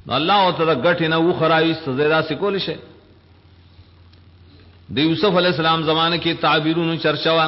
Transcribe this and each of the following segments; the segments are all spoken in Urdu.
الله او ته غټ نه و خراوي سزا سکول شي. د یوسف علی السلام زمانه کې تعبیرونو چرچا وا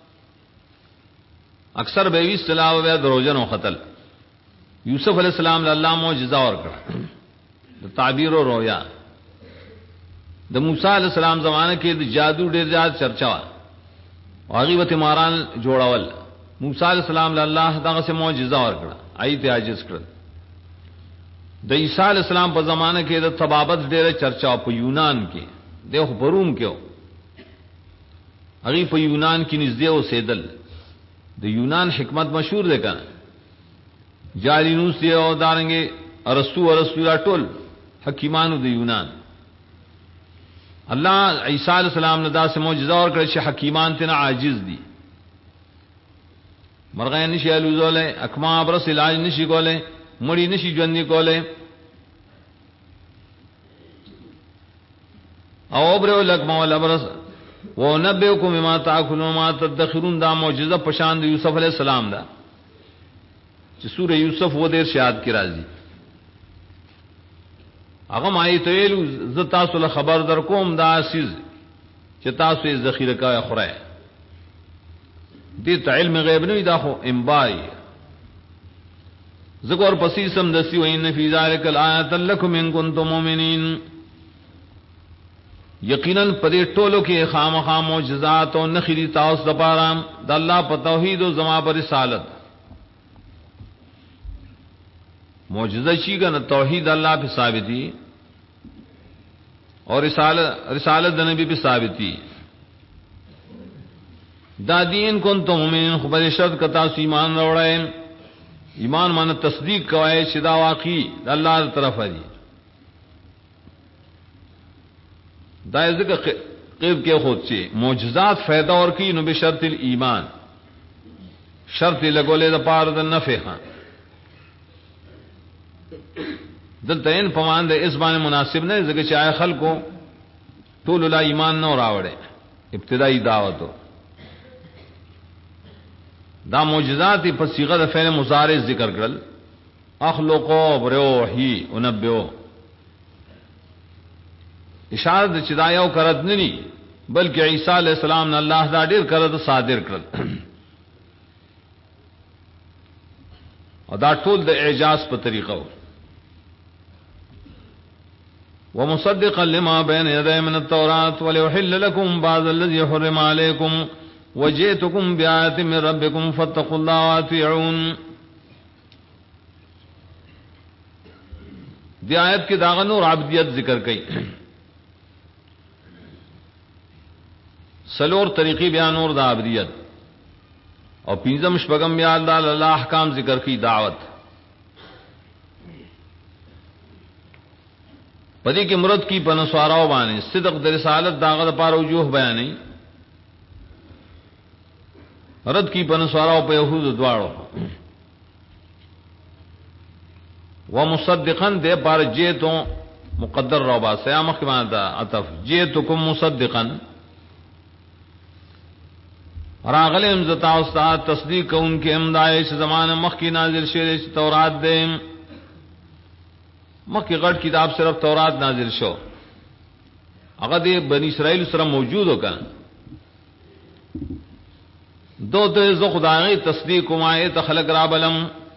اکثر به وی صلاح و دروژن او قتل. یوسف علیہ السلام له الله معجزہ ورکړه د تعبیر او رؤیا. د موسی علیہ السلام زمانه کې د جادو ډیر زیات چرچا وا واغي وته ماران جوړاول. موسی علیہ السلام له الله دغه سه معجزہ ورکړه ایت عاجز کړ. د عیسی علیہ السلام په زمانه کې د طبابت ډیر چرچا په یونان کې دغه پروم کې هغه په یونان کې نږدې اوسېدل. د یونان حکمت مشهور ده کنه جالینوس دی او دارنګي ارسطو ټول حکیمانو د یونان. الله عیسی علیہ السلام نے داسې معجزہ ورکړه چې حکیمان تنه عاجز دي. مرغې نشي الوزوله اکما برس علاج نشي کوله مړی نشي ژوندې کوله او برو لکما ولا برس و نبئکم بما تاکلون وما تدخرون. دا معجزہ پشان د یوسف علیہ السلام دا چې سورہ یوسف و دیر شاد کی راځي. هغه مای ته ویلو ز تاسو له خبر در کوم دا اسیز چې تاسو یې ذخیره کای خوره. دې ته علم غیب نه دا خو انبای ذکر پسې سم دسی و ان فی ذلک الایات لکم ان کنتم مؤمنین. یقینا پدې ټولو کې خامخا معجزات او نخری تاسو لپاره د الله په توحید او زما پر رسالت. معجزہ شي کنه توحید الله په ثابتي اور رسالت د نبی په ثابتي. دا دین کنتم مومنین خبر شرط کتا سی ایمان راوړای. ایمان معنی تصدیق کوي چې دا واقعي د الله تر طرفه دي. دا ذکر قیب کې خود چې معجزات فائدہ ورکی نو به شرط الایمان شرط لګولې د پاره د نفع. دلته ان پمان د اس باندې مناسب نه ځکه چې آی خلکو ټول لا ایمان نه راوړي. ابتدائی دعوت دا معجزات په صيغه د فعل مضارع ذکر کړل. اخلقوا بروحي انبئو اشاره د چې دا یو کرد نه ني بلکې عیسی علی السلام نه الله دا ډیر کرد صادر کړل. او دا ټول د اعجاز په طریقو. ومصدقا لما بين يدي من التوراة وليحل لكم بعض الذي حرم عليكم وجئتكم بآية من ربكم فاتقوا الله وأطيعون. دی آیت کی داغ نور عبدیت ذکر کئی. سلور طریقی بیان اور دا عبدیت اور پینزم شپگم بیان دا اللہ احکام ذکر کی دعوت. پدی کی مرد کی پنسواراو بانے صدق در رسالت داغت پار وجوہ بیانی رد کی پنسواراو پہ یہود دوارو ومصدقا دے پار جیتوں مقدر روبا سیامخ مانا عطف جیتکم مصدقا راغل امزتا استاد تصدیق ان کے امدائش زمان مخ کی نازل شیرش تورات دے مکی غټ کتاب صرف تورات نازل شو هغه د بنی اسرائیل سره موجود وکړ. دو ته زو خدای تصدیق مای ته خلق را بلم.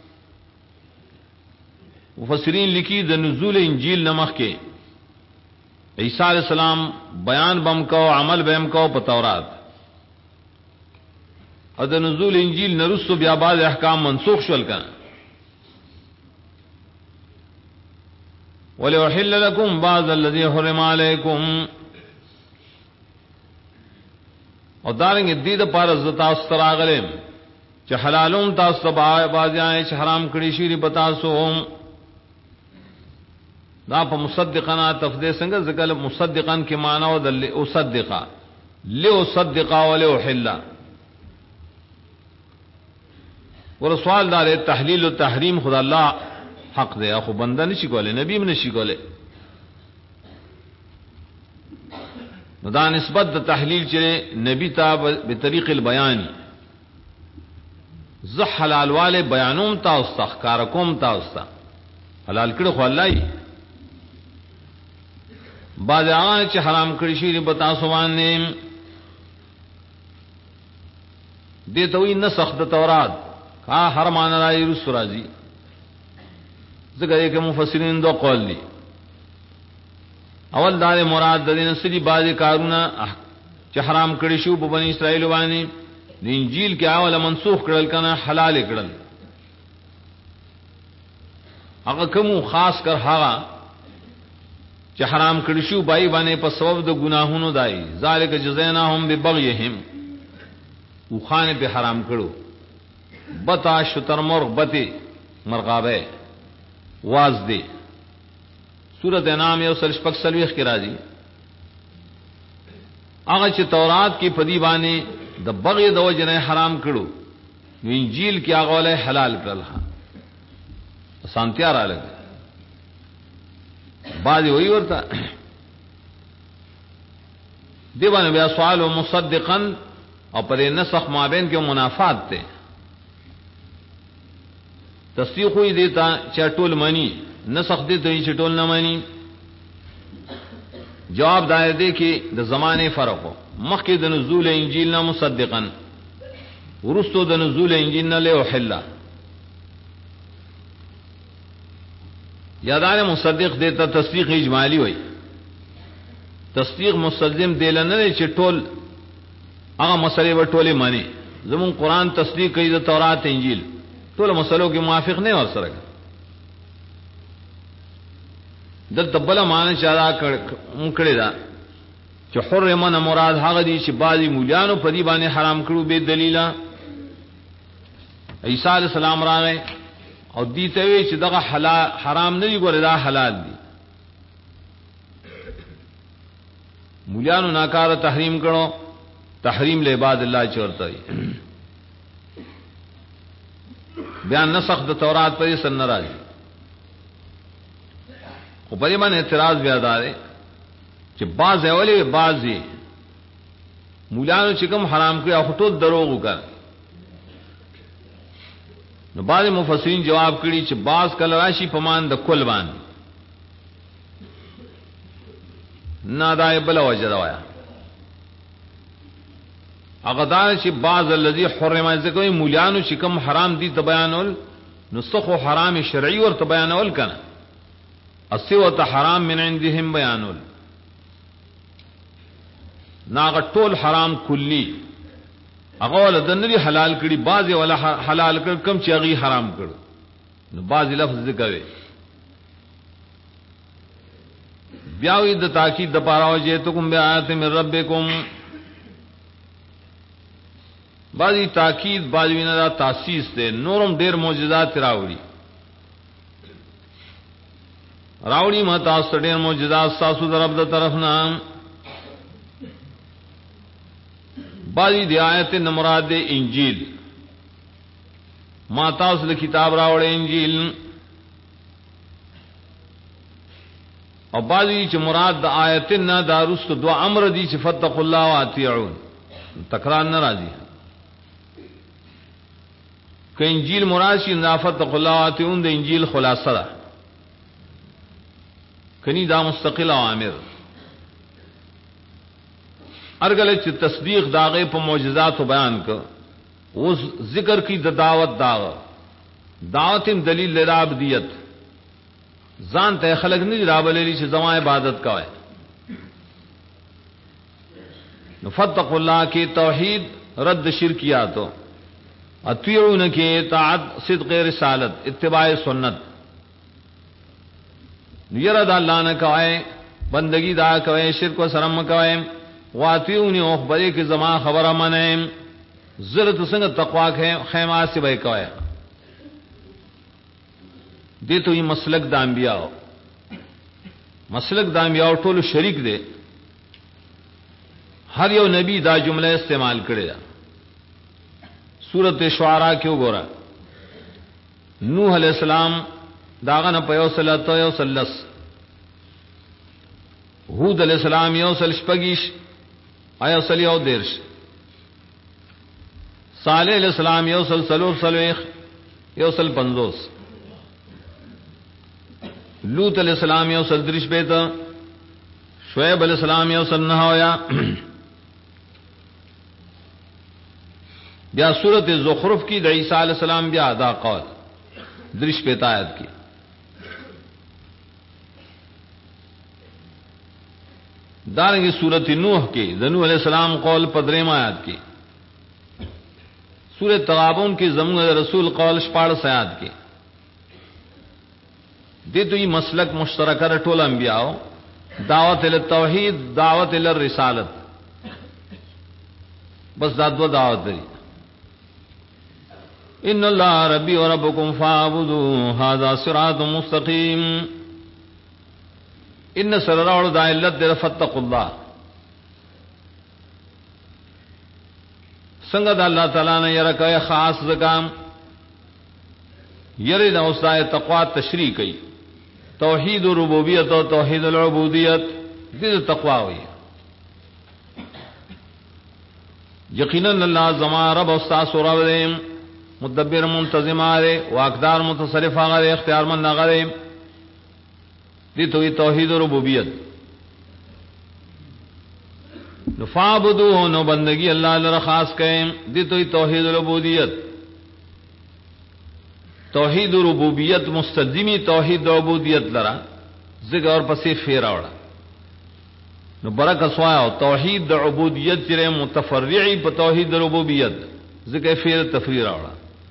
مفسرین لیکي د نزول انجیل نمخ کې عیسی علیہ السلام بیان بم کو عمل بم کو په تورات. او د نزول انجیل نرسو بیا بعض احکام منسوخ شول کړه. وَلِيُحِلَّ لَكُمْ بَعْضَ الَّذِي حُرِّمَ عَلَيْكُمْ اور دارنگے دید پار زتا ستراغلم چہ حلالون تاسو بازیاں چہ حرام کڑی شیری بتاسو. دا پا مصدقنا تفدی سنگا ذکر مصدقان کی معنی و دل اصدقا لِأُصَدِّقَا وَلِيُحِلَّ. اور سوال دار تحلیل و تحریم خدا اللہ حق دے اخو بندہ نشی کولے نبی میں نشی کولے. دا نسبت دا تحلیل چلے نبی تا بطریق البیانی زح حلال والے بیانوم تا استا خکارکوم تا استا حلال کڑ خو اللہ بعض هغه چې حرام کړی شي په تاسو باندې دې ته وی نسخ د تورات کا هر معنا راځي رسول راځي ځکه یې کوم مفسرین دو قول دي اول دار مراد د دې نسلی بعض کارونه چې حرام کړی شو په بنی اسرائیل باندې د انجیل کې اول منسوخ کړل کنه حلال کړل هغه کوم خاص کر هغه چې حرام کړی شو بای باندې په سبب د ګناهونو دای ذالک جزایناهم ببغیهم او خان په حرام کړو بتا شتر مرغ بتی مرغابه واز دی سورۃ انعام یو سل شپږ سلويخ کې راځي هغه چې تورات کې پدی باندې د بغي د وجنه حرام کړو انجیل کې هغه له حلال کړل سانتیا را لګي بعض وی ورته دیوانه بیا سوال مصدقا او پر نسخ مابین کې منافات ته تصدیق ہوئی دیتا چټول منی نسخ دې ته چټول نه منی جواب دای دی کې د زمانه فرق مخکې د نزول انجیل نه مصدقا ورستو د نزول انجیل نه له حلا یادار مصدق دیتا تصدیق اجمالی ہوئی تصدیق مستلزم دیل نه چې ټول هغه مسلې و ټولې معنی زمون قران تصدیق کوي د تورات انجیل ټول مسلو کې موافق نه ور سره د تبله معنی چارا کړي دا چې حرمن مراد هغه دي چې بعضی مولیانو په دې باندې حرام کړو به دلیلا عیسی علی السلام راغی او دې ته وی چې دغه حلال حرام نه دی ګوره دا حلال دي مولیانو ناکاره تحریم کړو تحریم له عباد الله چورته بیان نسخ د تورات پر سن ناراضي خو په دې باندې اعتراض بیا دار چې بعض اولی بعضی مولیانو چې کوم حرام کړی او ټول دروغ وکړ نو بعض مفسرین جواب کړي چې بعض کله راشي پمان د کل باندې نادای بل وجه وایا اغدار چې بعض الذي حرم ذکر مولیانو چې کوم حرام دي تبیانول نسخ حرام شرعي ور تبیانول کنه اسی و ته حرام من عندهم بیانول ناغه ټول حرام کلی هغه ول د نری حلال کړي بعضی ولا حلال کړ کم چې هغه حرام کړ نو بعضی لفظ ذکر وي بیا وی د تاکید د پاره وجه ته کوم بیات من ربکم بعضی تاکید بعضی نه تاسیس ته نورم ډیر معجزات راوړي ما تاسو ډیر معجزات تاسو درب د طرف نه بعضی دی آیت مراد انجیل ما تاسو له کتاب راوړې انجیل او بعضی چې مراد د آیت نه دارست دو امر دي چې فتق الله واطيعون تکرار نه راځي ک انجیل مراد شي نافت الله واطيعون د انجیل خلاصه ده کني دا مستقل اوامر ارګل چې تصدیق داغه په معجزات بیان ک اوس ذکر کی د دعوت دعوتم دلیل لرابدیت ځان ته خلق نه رابللی چې زما عبادت کوي نفتق الله کی توحید رد شرکیاتو اطیعون کی اطاعت صدق رسالت اتباع سنت یرد الله نه کوي بندگی دا کوي شرک و سرم کوي واطیعونی او خبرې کې زما خبره منه زرت څنګه تقوا خیمه سی به کوي دې ته یې مسلک د انبیاء مسلک د انبیاء ټول شریک دي هر یو نبی دا جمله استعمال کړي دا سورۃ شعراء کې وګوره نوح علیہ السلام داغه نه په یو سلس هود علیہ السلام یو سل شپږیش آیا سلیو دیرش صالح علیہ السلام یو سل سلوخ یو سل 50 لوط علیہ السلام یو سل درش بیت شعیب علیہ السلام یو سنہ ہویا بیا سورۃ زخرف کی د عیسی علیہ السلام بیا ادا قول درش پہ آیت کی دارنگی سورۃ نوح کی د نوح علیہ السلام قول پدریم آیات کی سورۃ تغابن کی زمون رسول قول شپاڑس آیات کی دی تو یہ مسلک مشترکہ ټول انبیاء دعوت التوحید دعوت الرسالت بس دا دو دعوت دی ان اللہ ربی و ربکم فاعبدوا ھذا صراط مستقیم ان سرراڑ دا علت در فتقوا اللہ سنگ دا اللہ تعالیٰ نے یرکے خاص زکام یری دا استائے تقوی تشریح کی توحید ربوبیت و توحید العبودیت دید تقوی ہوئی یقیناً اللہ زمان رب استاس و رب دیم مدبر منتظم آرے واقدار متصرف آگرے اختیار من آگرے دی توی توحید و ربوبیت فعبدوہ نو بندگی اللہ لرخاص کہیں دی توی توحید و ربوبیت توحید و ربوبیت مستلزمی توحید و ربوبیت لرا ذکر اور پسی فیر آوڑا نو برک اسوایا توحید و عبودیت چرے متفرعی پا توحید و ربوبیت ذکر فیر تفریر آوڑا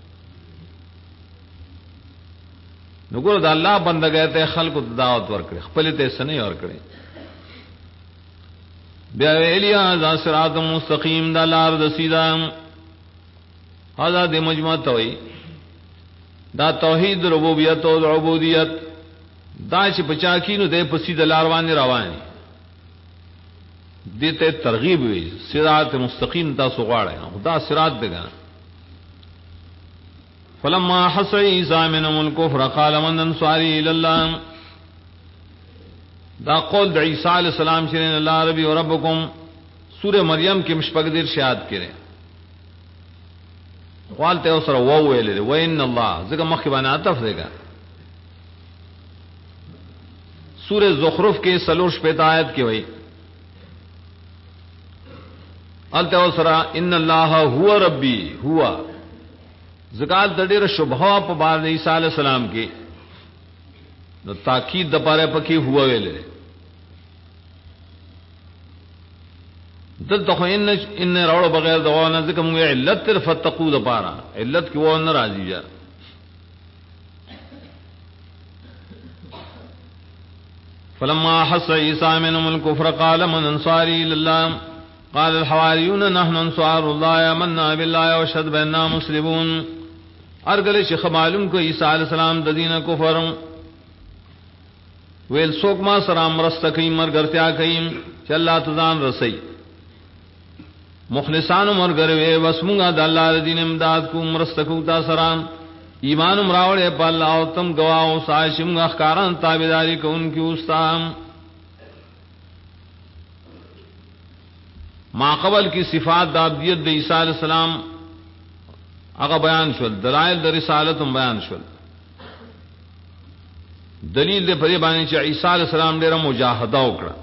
نو گو دا اللہ بندہ گئے تے خلق دعوت ورکڑے خپلی تے سنے ورکڑے بیا ویلیا ذا صراط مستقیم دا لار دا سیدہ حضا دے مجمع توئی دا توحید ربوبیت و عبودیت دا چی پچاکینو دے پسید لاروانی روانی دیتے ترغیب ہوئی صراط مستقیم تا سغاڑے دا صراط دے گا فلما حس عیسیٰ منهم الکفر قال من انصاری الاللہ دا قول دا عیسیٰ علیہ السلام چرین اللہ ربی و ربکم سورہ مریم کی مشپقدر شہاد کریں قالتے اسر وویلے وین اللہ ذکر مخبان عطف دے گا سورہ زخرف کے سلوش پیتا آیت کی وئی قالتے اسر ان اللہ ہوا ربی ہوا ذکر دیر شبہا پا بعد عیسیٰ علیہ السلام کی نو تاکید دپارے پکی ہوا ویلے دل تخو ان روڑ بغیر دوانا ذکر مگے علت تر فتقو دپارا علت کی وہ نرازی جا فلما حس عیسیٰ منهم الكفر قال من انصاری للہ قال الحواریون نحن انصار اللہ آمنا باللہ واشهد بأننا مسلمون ارگل شیخ معلوم کو عیسیٰ علیہ السلام ددین کفر ویل سوک ما سرام رستقیم مرگرتیا کئیم چا اللہ تزان رسی مخلصان مرگروے واسمونگا دا اللہ دین امداد کو مرستکو تا سرام ایمان مراوڑے پا اللہ و تم گواہو سائشمگا اخکاران تابداری کو ان کی استام ما قبل کی صفات دا عبدیت دا عیسیٰ علیہ السلام اگا بیان شول دلائل دا رسالتم بیان شول دلیل دے پدی بانی چا عیسیٰ علیہ السلام دیرہ مجاہدہ اکڑا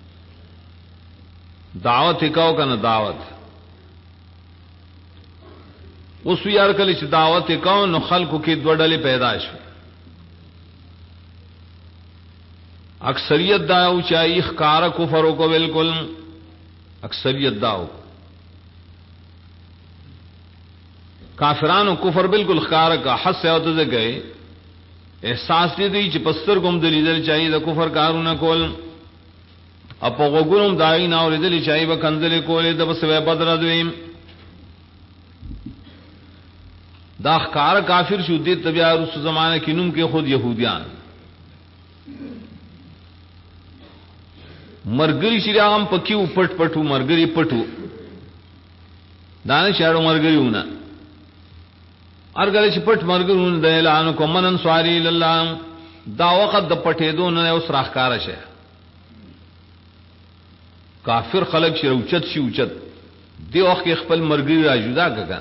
دعوت اکاو کا نا دعوت اس وی ارکلی چا دعوت اکاو نو خلقو کی دوڑلی پیداش اکثریت داو چاہی اخکار کفرو کو بالکل اکثریت داو کافران و کفر بالکل خکار کا حس سے ہوتے سے گئے احساس دی دی چی پستر کم دلی دل چاہی دا کفر کارونا کول اپا غگونم دائی ناولی دلی چاہی با کندلی کولی دا بس وی بدر دویم دا خکار کافر شو دیت تبیا رسو زمانہ کی نم کے خود یہودیان مرگری شریعام پکیو پٹ پٹو مرگری پٹو دانے شہرو مرگری ہونا ارگل چ پٹ مرگرون دے اعلان کو من انصاری للہ دا وقت د پٹے دون نے اس راہکار شے کافر خلق شر اوچت شی اوچت دی وخت خپل مرگری را جدا کگا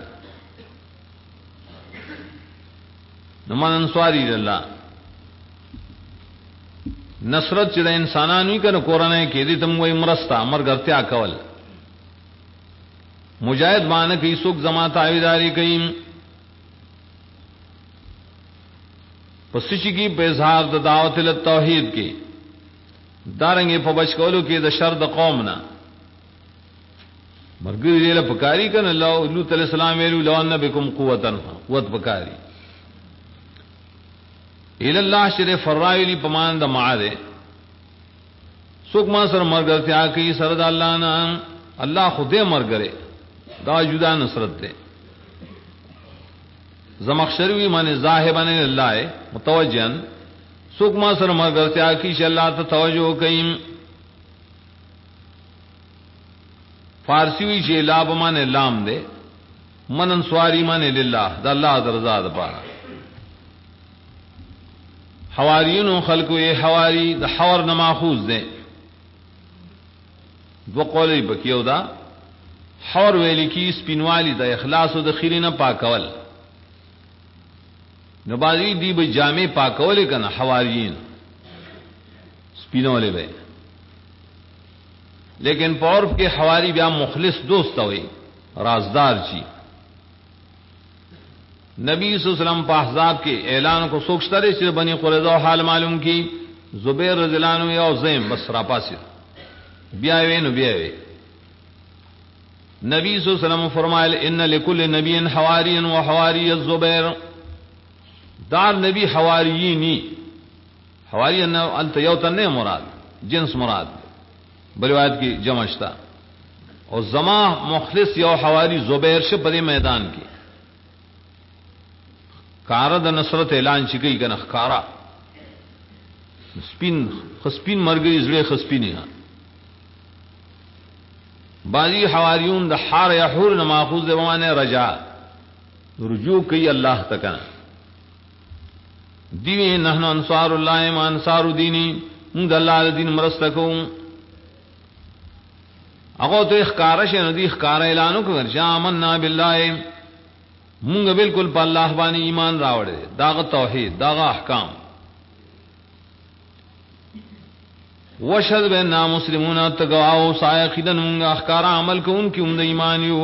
من انصاری للہ نصرت چې د انسانانو کنه قرآن کې دې تم وې مرستا مرګرتیا کول مجاهد باندې کې څوک زما تاویداری کوي پس چې کې په اظهار د دعوت ال توحید کې دارنګې په بچ کولو کې د شر د قوم نه مرګ دې له پکاري کنه الله لوط علیہ السلام ویلو لو ان بكم قوتن قوت پکاري الى الله شر فرایلی پمان د معاده څوک ما سره مرګرتیا کوي سره د الله نه الله خوده مرګره دا جدا نصرت ده زمخشری معنی ذاهبن لله متوجہن څوک ما سره مرګرتیا کوي چې الله ته توجه کوي فارسی وی چې لاب معنی لام ده منن سواری معنی لله د الله درزا ده پاره حواریون خلقو یہ حواری د حور نه ماخوذ ده دو قولی بکیو دا حور ویلی کی سپینوالی دا اخلاص و د خیری نه پاکول نبازی دی به جامع پاکول کنا حواریین سپینوالی به لیکن پورف کے حواری بیا مخلص دوست ہوئی رازدار چی نبی صلی اللہ علیہ وسلم په احزاب کے اعلان کو سوکشترے سے بنی قریظہ حال معلوم کی زبیر رضی اللہ عنہ یا زیم بس راپاسی بیاوے نو بیاوے نبی صلی اللہ علیہ وسلم فرمائے ان لکل نبی حواری و حواری الزبیر دار نبی حواریینی حواری انت یوتن نہیں مراد جنس مراد بروایت کی جمعشتا اور زما مخلص یو حواری زبیر سے بڑے میدان کی کارا د نصرت اعلان چکی کنه کارا سپین خسپین مرګي زړه خسپینی ها بازی حواریون د حار یحور نه ماخوذ دی معنی رجا رجوع کوي الله تکا دی نحن انصار الله ما انصار دینی موږ د الله دین مرسته کوم هغه ته ښکارا شه ندی ښکارا اعلان وکړ آمنا بالله مونږ بالکل په الله باندې ایمان راوړل داغه توحید داغه احکام وشهد بنا مسلمون تقوا سائقدن مونږ احکار عمل کوونکې هم د ایمان یو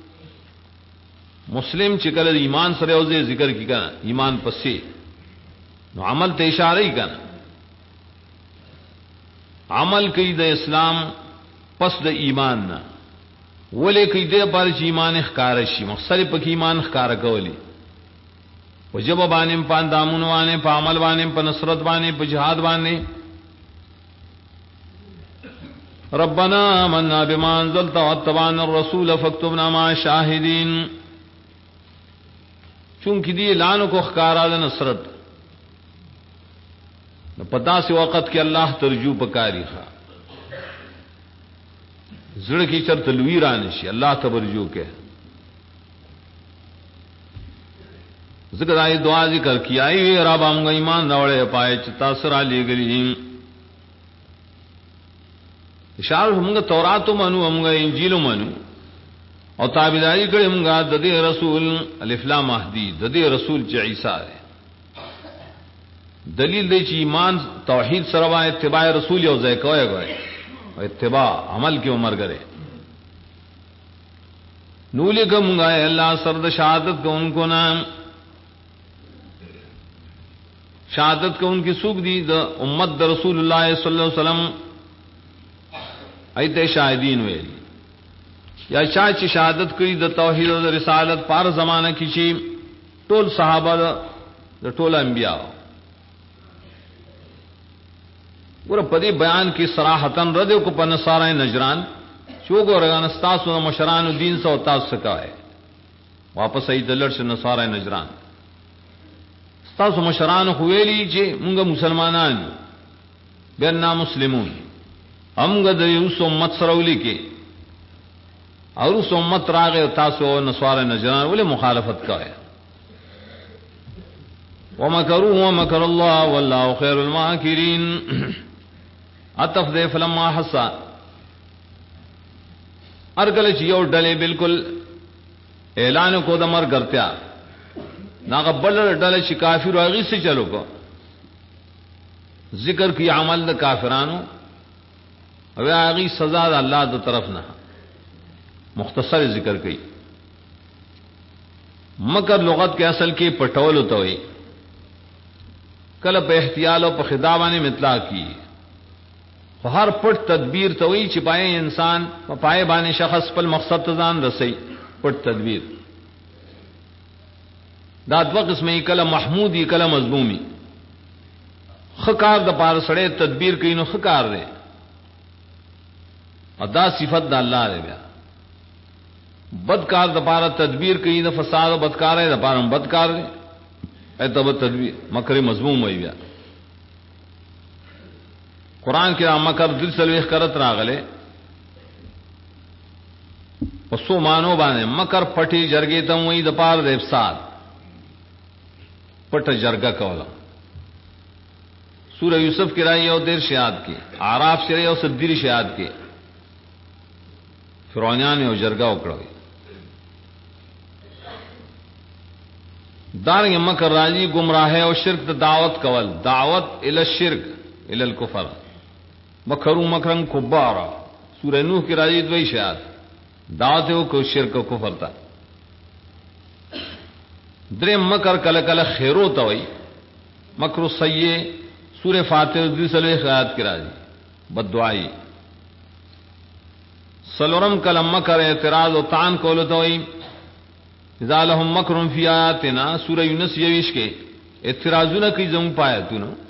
مسلم چې کله ایمان سره او ذکر کی کنه ایمان پسې نو عمل ته اشاره ای کنه عمل کوي د اسلام پس د ایمان نه ولې کې دې پر چې ایمان ښکار شي مقصد په کې ایمان ښکار کولی وجب باندې پاندامون باندې په عمل باندې په نصرت باندې په جهاد باندې ربنا آمنا بما انزلت واتبعنا الرسول فاكتبنا مع الشاهدين چونکې دې اعلان کو ښکارا د نصرت پتا سی وخت کې الله ترجو پکاري ښا زړه کی چرته لوی رانه شي الله تبرجو کې ذکر آئی دعا ذکر کی آئی وی رب ہم گا ایمان راوڑے پائے چتا سرا لے گلی اشار ہم گا توراتو منو ہم گا انجیلو منو اور تابعداری کرے ہم گا ددی رسول الف لام مہدی ددی رسول چ عیسیٰ ہے دلیل دے چ ایمان توحید سروا اتباع رسول یو ځای کوي غواړي اتباع عمل کی عمر کرے نولے کا منگائے اللہ سرد شہادت کو ان کو نام شہادت کو ان کی سوکھ دی دا امت دا رسول اللہ صلی اللہ علیہ وسلم ایتے شاہدین ویلی یا چاچی شہادت کری دا توحید دا رسالت پار زمانہ کیچی ټول صحابہ دا ټول انبیاء ور پدی بیان کی صراحتن رد کو پنصارہ نجران چوگو رگان استاسو مشران دین سو تاس سکائے واپس ای دلر سے نصارہ نجران استاسو مشران خویلی چے منگا مسلمانان بینا مسلمون امگا دیوس امت سرولی کے اور اس امت راغے تاسو نصارہ نجران ولی مخالفت کائے ومکروا ومکر اللہ واللہ خیر الماکرین عطف دے فلما حسا ارگل چیو ڈلے بالکل اعلان کو دمر کرتیا ناغا بلر ڈلے چی کافر واغی سے چلو کو ذکر کی عمل د کافرانو او هغه سزا د الله د طرف نه مختصر ذکر کی. مکر لغت کے اصل کې پټول ہوتا وي کله په احتیال او په خداوانه مطلق کی خو هر پټ تدبیر ته وي چې پای انسان په پای باندې شخص خپل مقصد ته ځان رسي. پټ تدبیر دا دوه قسمه کله محمودی کله مذمومی. خکار د پار سړی تدبیر کوي نو خکار دی ادا صفت د الله دی. بیا بدکار د پار تدبیر کوي د فساد او بدکار دی د پار بدکار دی ایته به تدبیر مکر مذموم وي. بیا قران کې مکر دل سلوخ کرت راغله وسو مانو باندې مکر پټي جرګې ته وي د پار د افساد پټ جرګه کوله. سورہ یوسف کی رائے اور دیر شہاد کے آراف شرے اور صدیر شہاد کے فرعونیان اور جرگا اکڑا ہوئی. دارنگ مکر راجی گمراہ اور شرک دعوت کول دعوت الی الشرک الی الکفر مکروا مکرن کبارا. سورہ نوح کی راجی دوئی شہاد دعوت ہو کو شرک و کفر تا. درم مکر کل کل خیرو تا ہوئی مکر سیئے سورہ فاتر دی سلوے خیات کی راضی بد دعائی. سلورم کلم مکر اعتراض و تان کولتا ہوئی اذا لهم مکرم فی آیاتنا. سورہ یونس یویش کے اعتراضو نہ کی زم پایا تو نا.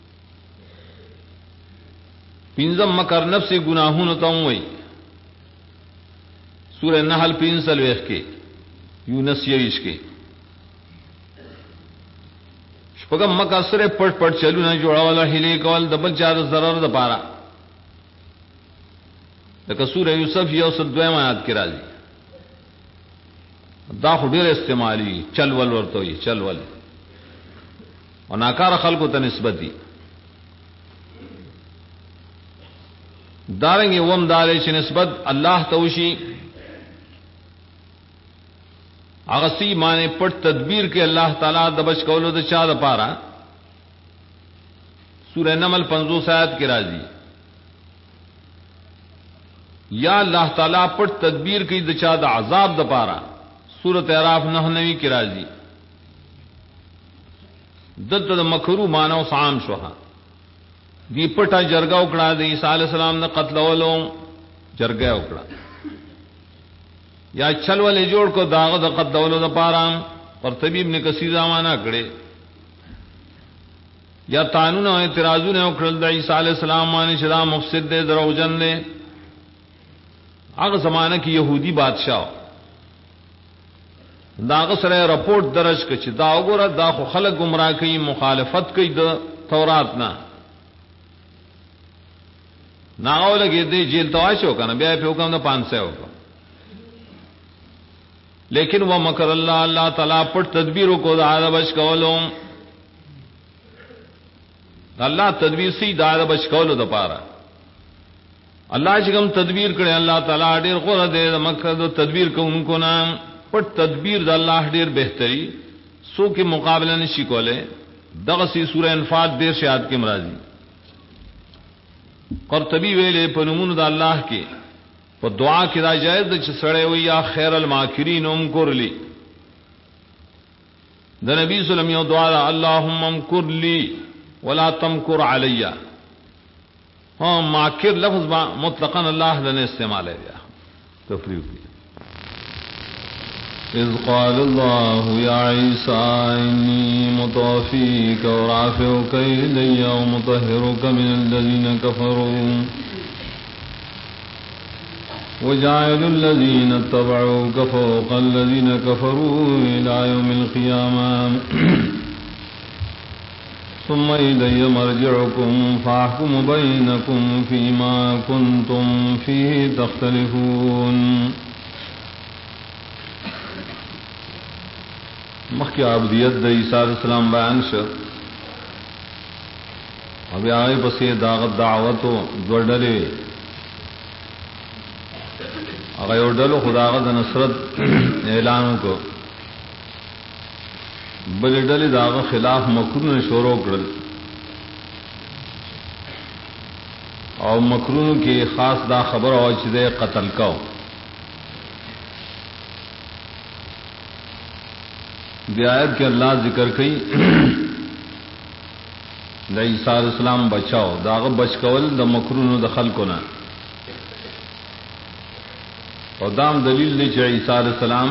پینزم مکر نفس گناہون تاؤں ہوئی سورہ نحل پین سلویخ کے یونس یویش کے. پگم مکر سره پټ پټ چلو نه جوړاوله هلي کول د بل چا د ضرر د پاره. لکه سوره یوسف یو سل دویم آیات کې راځي دا خو ډېر استعمالي چل ول ورته وي چل ول او ناکار خلکو ته نسبت دي. دارنګ ووم دالې چې نسبت الله ته وشي اغسی مانے پٹ تدبیر کے اللہ تعالیٰ دبش کولو د چا د پارا. سورہ نمل 50 آیات کی راضی یا اللہ تعالیٰ پٹ تدبیر کی د چا د عذاب د پارا. سورۃ اعراف 99 کی راضی دد د مکرو مانو سام شوها دی پټا جرګه وکړه د عیسی علیہ السلام نه قتل ولو جرګه وکړه یا چل ولې جوړ کو داغ د قدولو د پارام پر طبیب نے کثیر زمانہ کړي یا قانون او اعتراضونه وکړل د عیسی علیہ السلام باندې شدا مفسد دے دروژن نے. هغه زمانہ کې يهودي بادشاہ داغه سره رپورٹ درج کړي چې دا وګوره دا خو خلک گمراه کوي مخالفت کوي د تورات نه ناولګي دې جیل تواشو کنه بیا په حکم د 500 وکړه. لیکن وہ مکر اللہ تعالیٰ پٹ تدبیروں کو دادا بچ کولو اللہ تدبیر سی دادا بچ کولو دا پارا. اللہ چکم تدبیر کرے اللہ تعالیٰ ډیر غوړه دے مکر دو تدبیر کو ان کو نام پٹ تدبیر دا اللہ ډیر بہتری سو کے مقابلہ نشی کولے. دغسی سورہ انفال دیر شہاد کے مرازی قرطبی ویلے پنمون دا اللہ کے په دعا کې دا جایز ده چې سړی وي یا خیر الماکرین امکر لی. د نبی صلی الله علیه وسلم یو دعا ده اللهم امکر لی ولا تمکر علی. ها ماکر لفظ مطلقاً اللہ نے استعمال ہے. تفریح کی اذ قال الله يا عيسى إني متوفيك ورافعك إلي ومطهرك من الذين كفروا وجاعل الذين اتبعوك فوق الذين كفروا إلى يوم القيامة ثم إلي مرجعكم فأحكم بينكم فيما كنتم فيه تختلفون. مخی عبدیت د عیسی علیہ السلام بیان شو او بیا یې پسې داغت دعوت او دوړلې هغه یو ډلو خداغه د نصرت اعلان وکړ بل ډلې داغه خلاف مکرونه شروع کړل او مکرونو کې خاص دا خبر او چې دې قتل کو دی آیت کې الله ذکر کوي د عیسی علیہ السلام بچاو داغه بچ کول د مکرونو د خلکو نه او دام دلیل دی چې عیسی علیہ السلام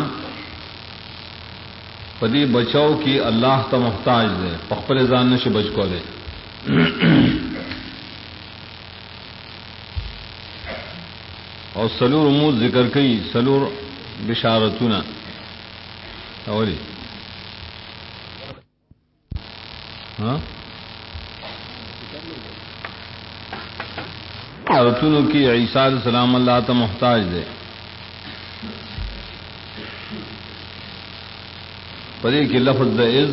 پدی بچاو کی اللہ تا محتاج دے پخپل ځان نشي بچ کولے او سلور امور ذکر کئی سلور بشارتونا اولی ہاں بشارتونو کی عیسی علیہ السلام اللہ تا محتاج دے پدې کې لفظ د اذ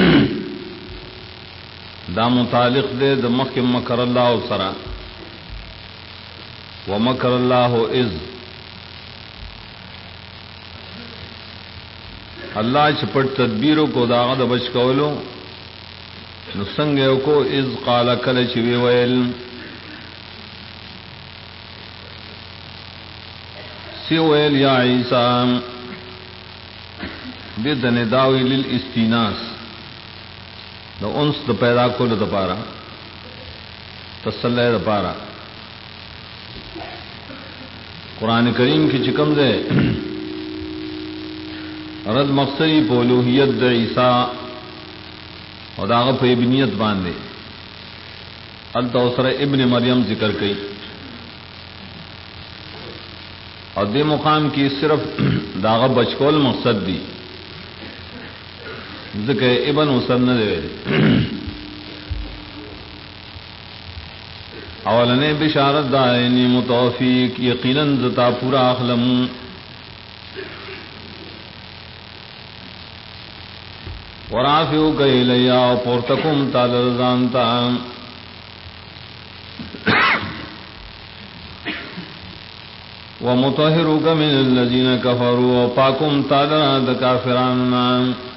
دا متعلق دے د مخک مکر الله سره ومکر الله اذ الله چې پټ تدبیر کو داغه د بچ کولو نو څنګه کو اذ قال کله چې وی ویل سی ویل یا عیسی دې د نداوی للاستیناس نو انس د پیدا کولو د پاره تسلی د پاره قران کریم کې چې کوم ده رد مقصدی په الوهیت د عیسی او داغه په ابنیت باندې التوسر ابن مریم ذکر کړي او دې مقام کې صرف داغه بچکول مقصد دی ذکر ابن حسن نہ دے اولنے بشارت دائنی متوفیق یقیناً زتا پورا اخلم ورافیو کئی لیا پورتکم تالرزانتا ومطہرو کا من الذین کفروا پاکم تالران کافراننا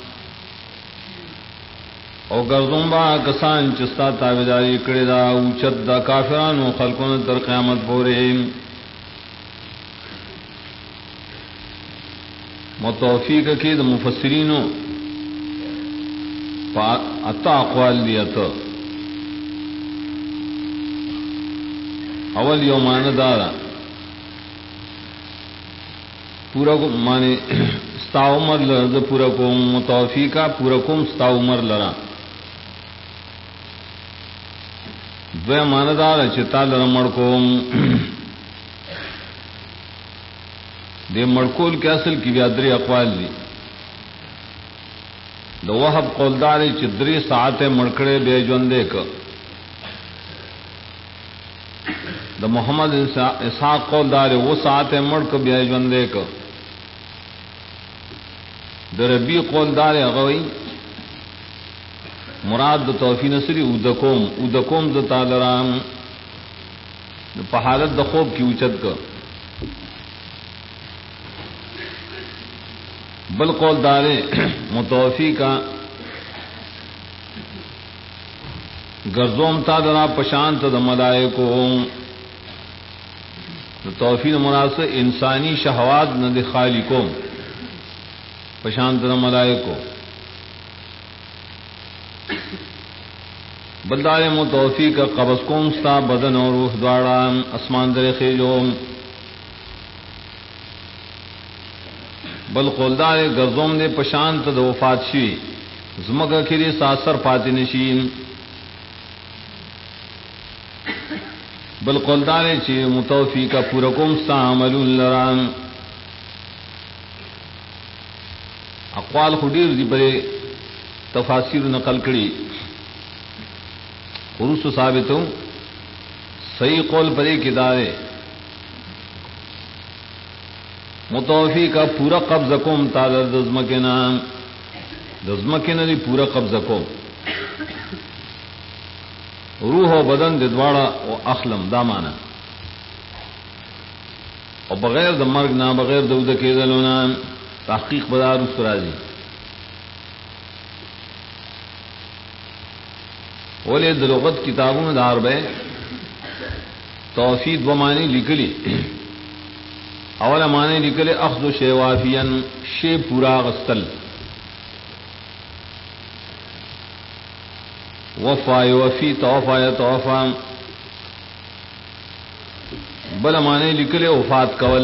او گردون با کسان چستا تابداری کړی دا او چد دا کافرانو خلقون تر قیامت پورې متوفیق کې د مفسرینو اتا اقوال دیت اول یومان دارا پورا کو مانے ستا عمر لرز پورا کو متوفیقا پورا کوم ستا عمر لرا دوی ماندار چې تعالی مړکوم دې مړکول کې اصل کې بیا درې اقوال دي د وهب قولدار چې 3 ساعته مړکړې به ژوندې ک د محمد اسحاق قولدار و ساعته مړک بیا ژوندې ک د ربی قولدار هغه مراد د توفی نصری اودکوم د تعالی رام په حالت د خوب کې اوچت ک بل قول دار متوفی کا گرزوم تعالی را پشانت د ملائکو د توفی مراد سے انسانی شہوات نہ د خالقوں پشانت د ملائکو بلدار متوفی کا قبض کوم ستا بدن اور روح دواړه اسمان درې خېجوم بل قولدار گرزوم دے پشانت د وفات شي زمګه کړي ساسر پاتې نشین بل قولدار چې متوفی کا پورا کوم ستا عمل لران اقوال خډیر دی په تفاسیر نقل کړي ورس ثابتو صحیح قول پرے کی دارے متوفی کا پورا قبض کوم تالر دزمکنا دی پورا قبض کوم روح و بدن د دواړه او اخلم دا معنا او بغیر د مرګ نه بغیر د ود کېدلونه تحقیق بدار راځي ولې د لغت کتابونو دار به तौफीद बमानी लिखली अवला माने लिखले अख्ज़ु शे वाफियन शे पूरा गस्तल वफा वफी तौफा तौफा बल माने लिखले वफात कवल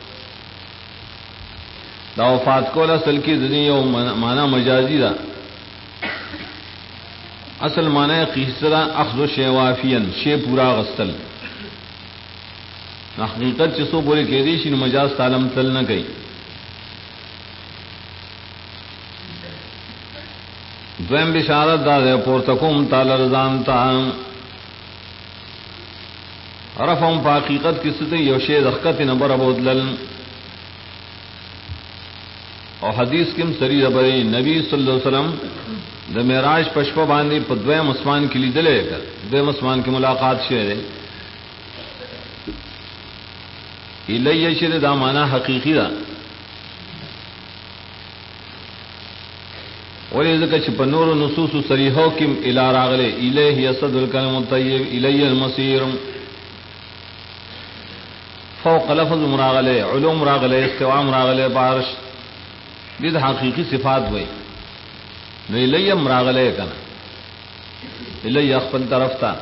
दा वफात कवल असल की दुनिया माना मजाजी दा असल माना क़िस्सा अख्ज़ु शे वाफियन शे पूरा गस्तल हकीकत चसो बोले कह दी शी मजाज तालम तल न गई द्वैम बिशारत दा पोर्तकुम तालर जानता रफम हकीकत किसते योशे दखत नबर अबोदल और हदीस किम सरी रबरी नबी सल्लल्लाहु अलैहि वसल्लम द मेराज पशप बांधी द्वैम आसमान के लिए दले कर द्वैम आसमान की मुलाकात शेर इलैया शेर दा माना हकीकी दा और इज़ छिपनूर नुसूस सरीहो किम इला रागले इलैहि यसदुल कलम तय्यब इलैया मसीर फौक लफ्ज़ मुरागले उलूम रागले इस्तिवा मुरागले बारिश बिद हकीकी सिफात हुई न इलैया मुरागले कना इलैया अखपल तरफ था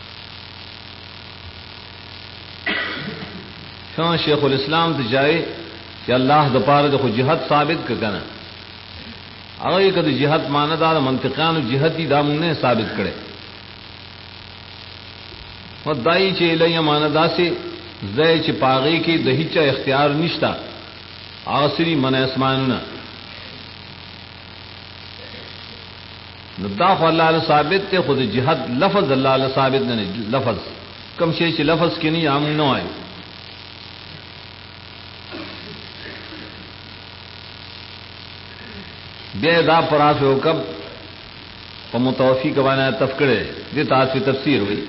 शाह शेखुल इस्लाम तो जाए कि अल्लाह दपार देखो जिहद साबित करना अगर कद जिहद मानदार मंतिकान जिहदी दामने साबित करे और दाई चे इलैया मानदा से जय चिपागी की दहीचा इख्तियार निश्ता आसरी मन आसमान दाख अल्लाह साबित थे खुद जिहद लफज अल्लाह साबित नहीं लफज कम शे लफज के नहीं आम न आए बेदा पराफ हो कब और मुतवफ़ी कबाना तफकड़े दे तासफी तफसीर हुई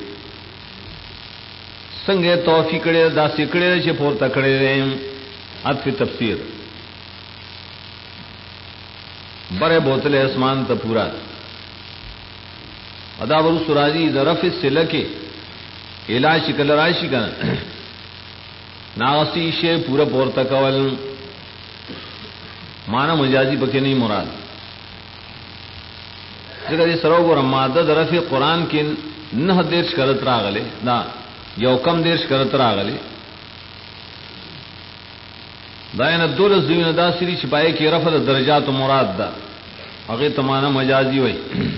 संगे तौफी कड़े दा सिकड़े से पोर तकड़े अतफी तफसीर बड़े बोतले आसमान त पूरा अदाबरु सुराजी दरफ से लके इलाज शिकल राशि का नागसी शे पूरा पोर तकवल माना मजाजी पके नहीं मुराद जगह सरोवर मादद रफ़ी कुरान के नह देश करत रागले ना यौ कम देश करत रागले दायन दुल ज़मीन दा सिरी छिपाए के रफ़ दर्जात मुराद दा आगे तमाना मजाजी हुई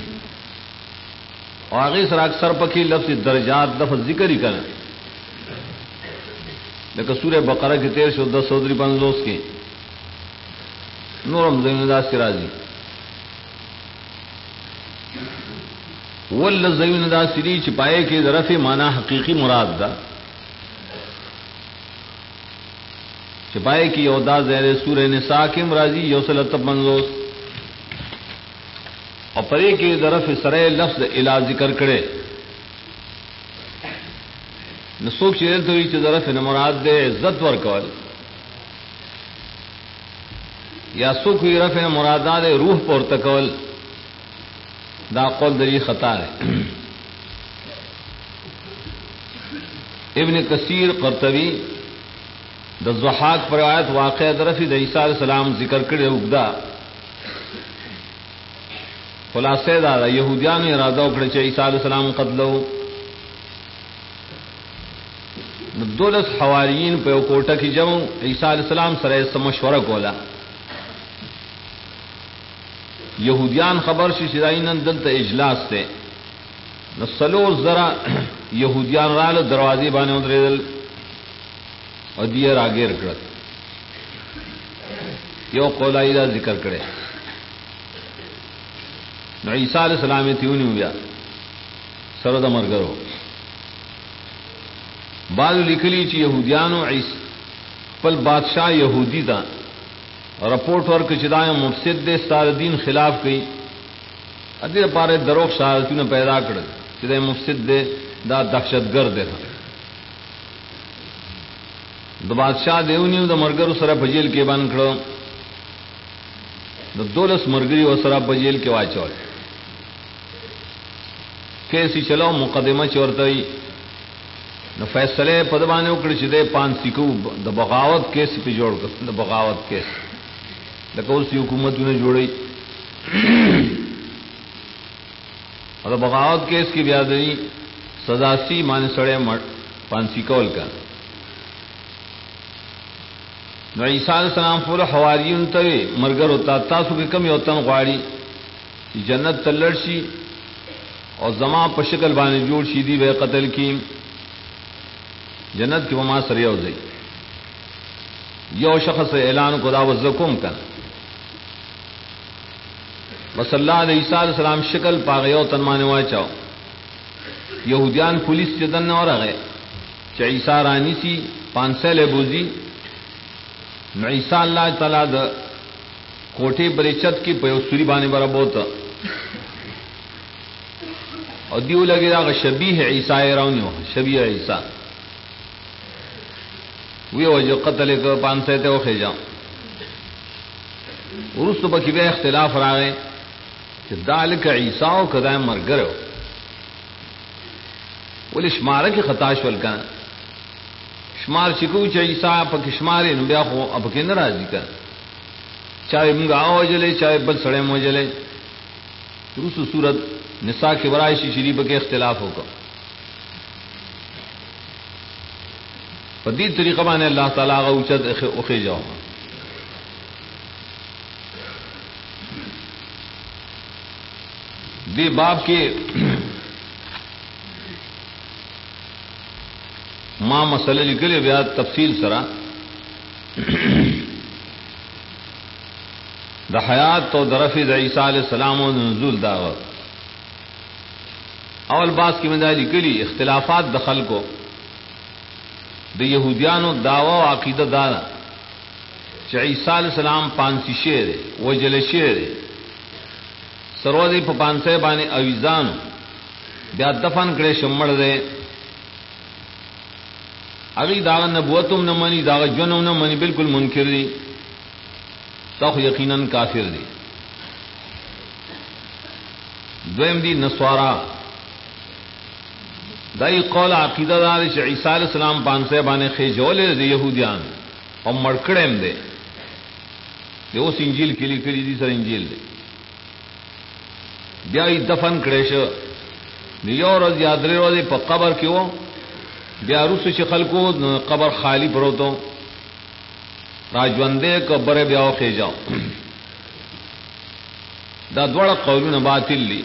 और आगे सर अक्सर पकी लफ्ज़ दर्जात दफ़ जिक्र ही करें लेकिन सूरह बकरा के 1350 के नूरम ज़मीनदार सिराजी वल्ल ज़मीनदार सिरी छिपाए के तरफ माना हकीकी मुराद दा छिपाए की यौदा ज़ैर सूरह निसा के मराजी योसल मंजोस और परे की तरफ सरे लफ्ज़ इला जिक्र करे नसूख शेर तो इस तरफ न मुराद दे इज्जत वर कवल या सुख हुई रफ़ मुरादाद रूह पर तकवल दा कौल दरी खता है इब्न कसीर कर्तवी द ज़हाक पर आयत वाक़या दरफ़ी द ईसा अलैहिस्सलाम जिक्र करे उगदा खुलासे दादा यहूदियान इरादा उकड़े चे ईसा अलैहिस्सलाम कत्लो दोलस हवारियीन पे कोटा की जम ईसा अलैहिस्सलाम सरे मशवरा कोला यहूदियान खबर शिदाइन दलत इजलास थे न सलोर जरा यहूदियान राल दरवाजे बाने उतरेदल और दियर आगे रखड़ यो कौलाइदा जिक्र करे न ईसा अलैहिस्सलाम त्यूनी हुआ सरद मरगरो बाद लिखली ची यहूदियानो पल बादशाह यहूदी था रिपोर्ट वर्क चिदाय मुफसिद दे सारदीन खिलाफ कई अदे पारे दरोख सारती ने पैदा कर चिदाय मुफसिद दे दा दहशतगर्द है द बादशाह देवनी द मरगर सरा बजेल के बन खड़ो द दोलस मरगरी व सरा बजेल के वाचौल कैसी चलो मुकदमा चोरतई نو فیصله په دبانې وکړي چې د پانسی کو د بغاوت کیس په جوړ کړ د بغاوت کیس لکه اوس حکومتونه جوړي او د بغاوت کیس کې بیا دی سزا سی مان سړې مړ پانسی کول کا نو عیسی علیہ السلام فول حواریون ته مرګر ہوتا تاسو کې کم یو تن غواړي چې جنت تلل شي او زما په شکل باندې جوړ شي دی به قتل کی جنت کی وما سره یو ځای یو شخص اعلان کو دا وزکم کړ بس الله علیہ عیسی علیہ السلام شکل پاغه یو تن باندې واچاو یهودیان پولیس چې دنه ورغه چې عیسی رانی سي 500 له بوزي نو عیسی الله تعالی د کوټه بریچت کې په یو سوري باندې برابوت او دیو لګی دا شبیه عیسی راونیو شبیه عیسی وی وجه قتل کو 500 ته وخه جاو ورستو پکې به اختلاف راغی چې ذالک عیسی او کدا مرګرو ول شماره کې خطا شول کنه شمار چې کو چې عیسی په شماره نو بیا خو اب کې ناراضی کړه چاہے موږ اوجلې چاہے بل سړی موجلې رسو صورت نساء کې ورایشی شریف کې اختلاف وکړ په دې طریقه باندې الله تعالی هغه اوچت اوخه جاو دې باب کې ما مسئلہ لیکلې بیا تفصیل سره د حیات او درف د عیسی علیہ السلام او نزول دا اول باس کې منځ لیکلي اختلافات د خلکو د يهوديانو داوا او عقیده دا چې عیسی علیہ السلام پانسی شعر وجل شعر سروذي په 500 باندې اویزان بیا دفن کړي شمړ دے اغي دا نبوتم نه مني دا جنم نه مني بالکل منکر دي تو یقینا کافر دي دویم دي نصارا دای قول عقیده دار چې عیسی علیہ السلام 500 باندې خېجول دي يهوديان او مړکړم دي یو انجیل کې لیکلي دي سره انجیل دي بیا یې دفن کړي شو یو ورځ یاد لري په قبر کې وو بیا روس چې خلکو قبر خالی پروتو راجوندې قبر بیا خېجاو دا دوړه قولونه باطل دي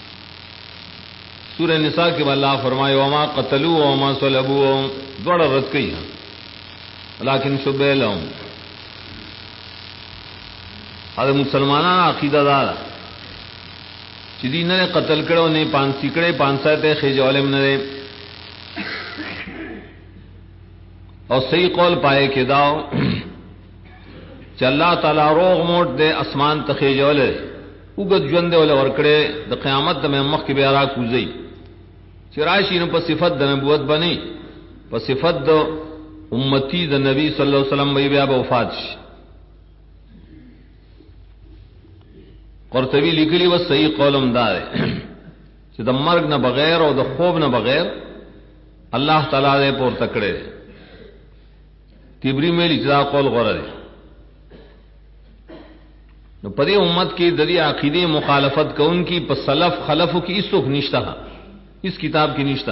سورہ نساء کې الله فرمایي وما قتلوا وما صلبوا دوړه رد کړي لیکن شبه لهم هغه مسلمانانو عقیده دا چې دین نه قتل کړو نه پانسی کړي 500 ته خېجولم نه او صحیح قول پائے کہ داو چې الله تعالی روغ موټ دے اسمان تخېجول وګد ژوند ول ورکړې د قیامت د مخ کې بیا را کوزي چې راشي نو په صفت د نبوت باندې په صفت د امتی د نبی صلی الله علیه وسلم بیا به وفات شي قرطبی لیکلی و صحیح قولم دار چې د مرګ نه بغیر او د خوب نه بغیر الله تعالی دې پور تکړه تبری میں اجرا قول غرض نو پدې امت کې د دې عقیده مخالفت کون کی په سلف خلف کی اسوک نشتا اس کتاب کی نشتا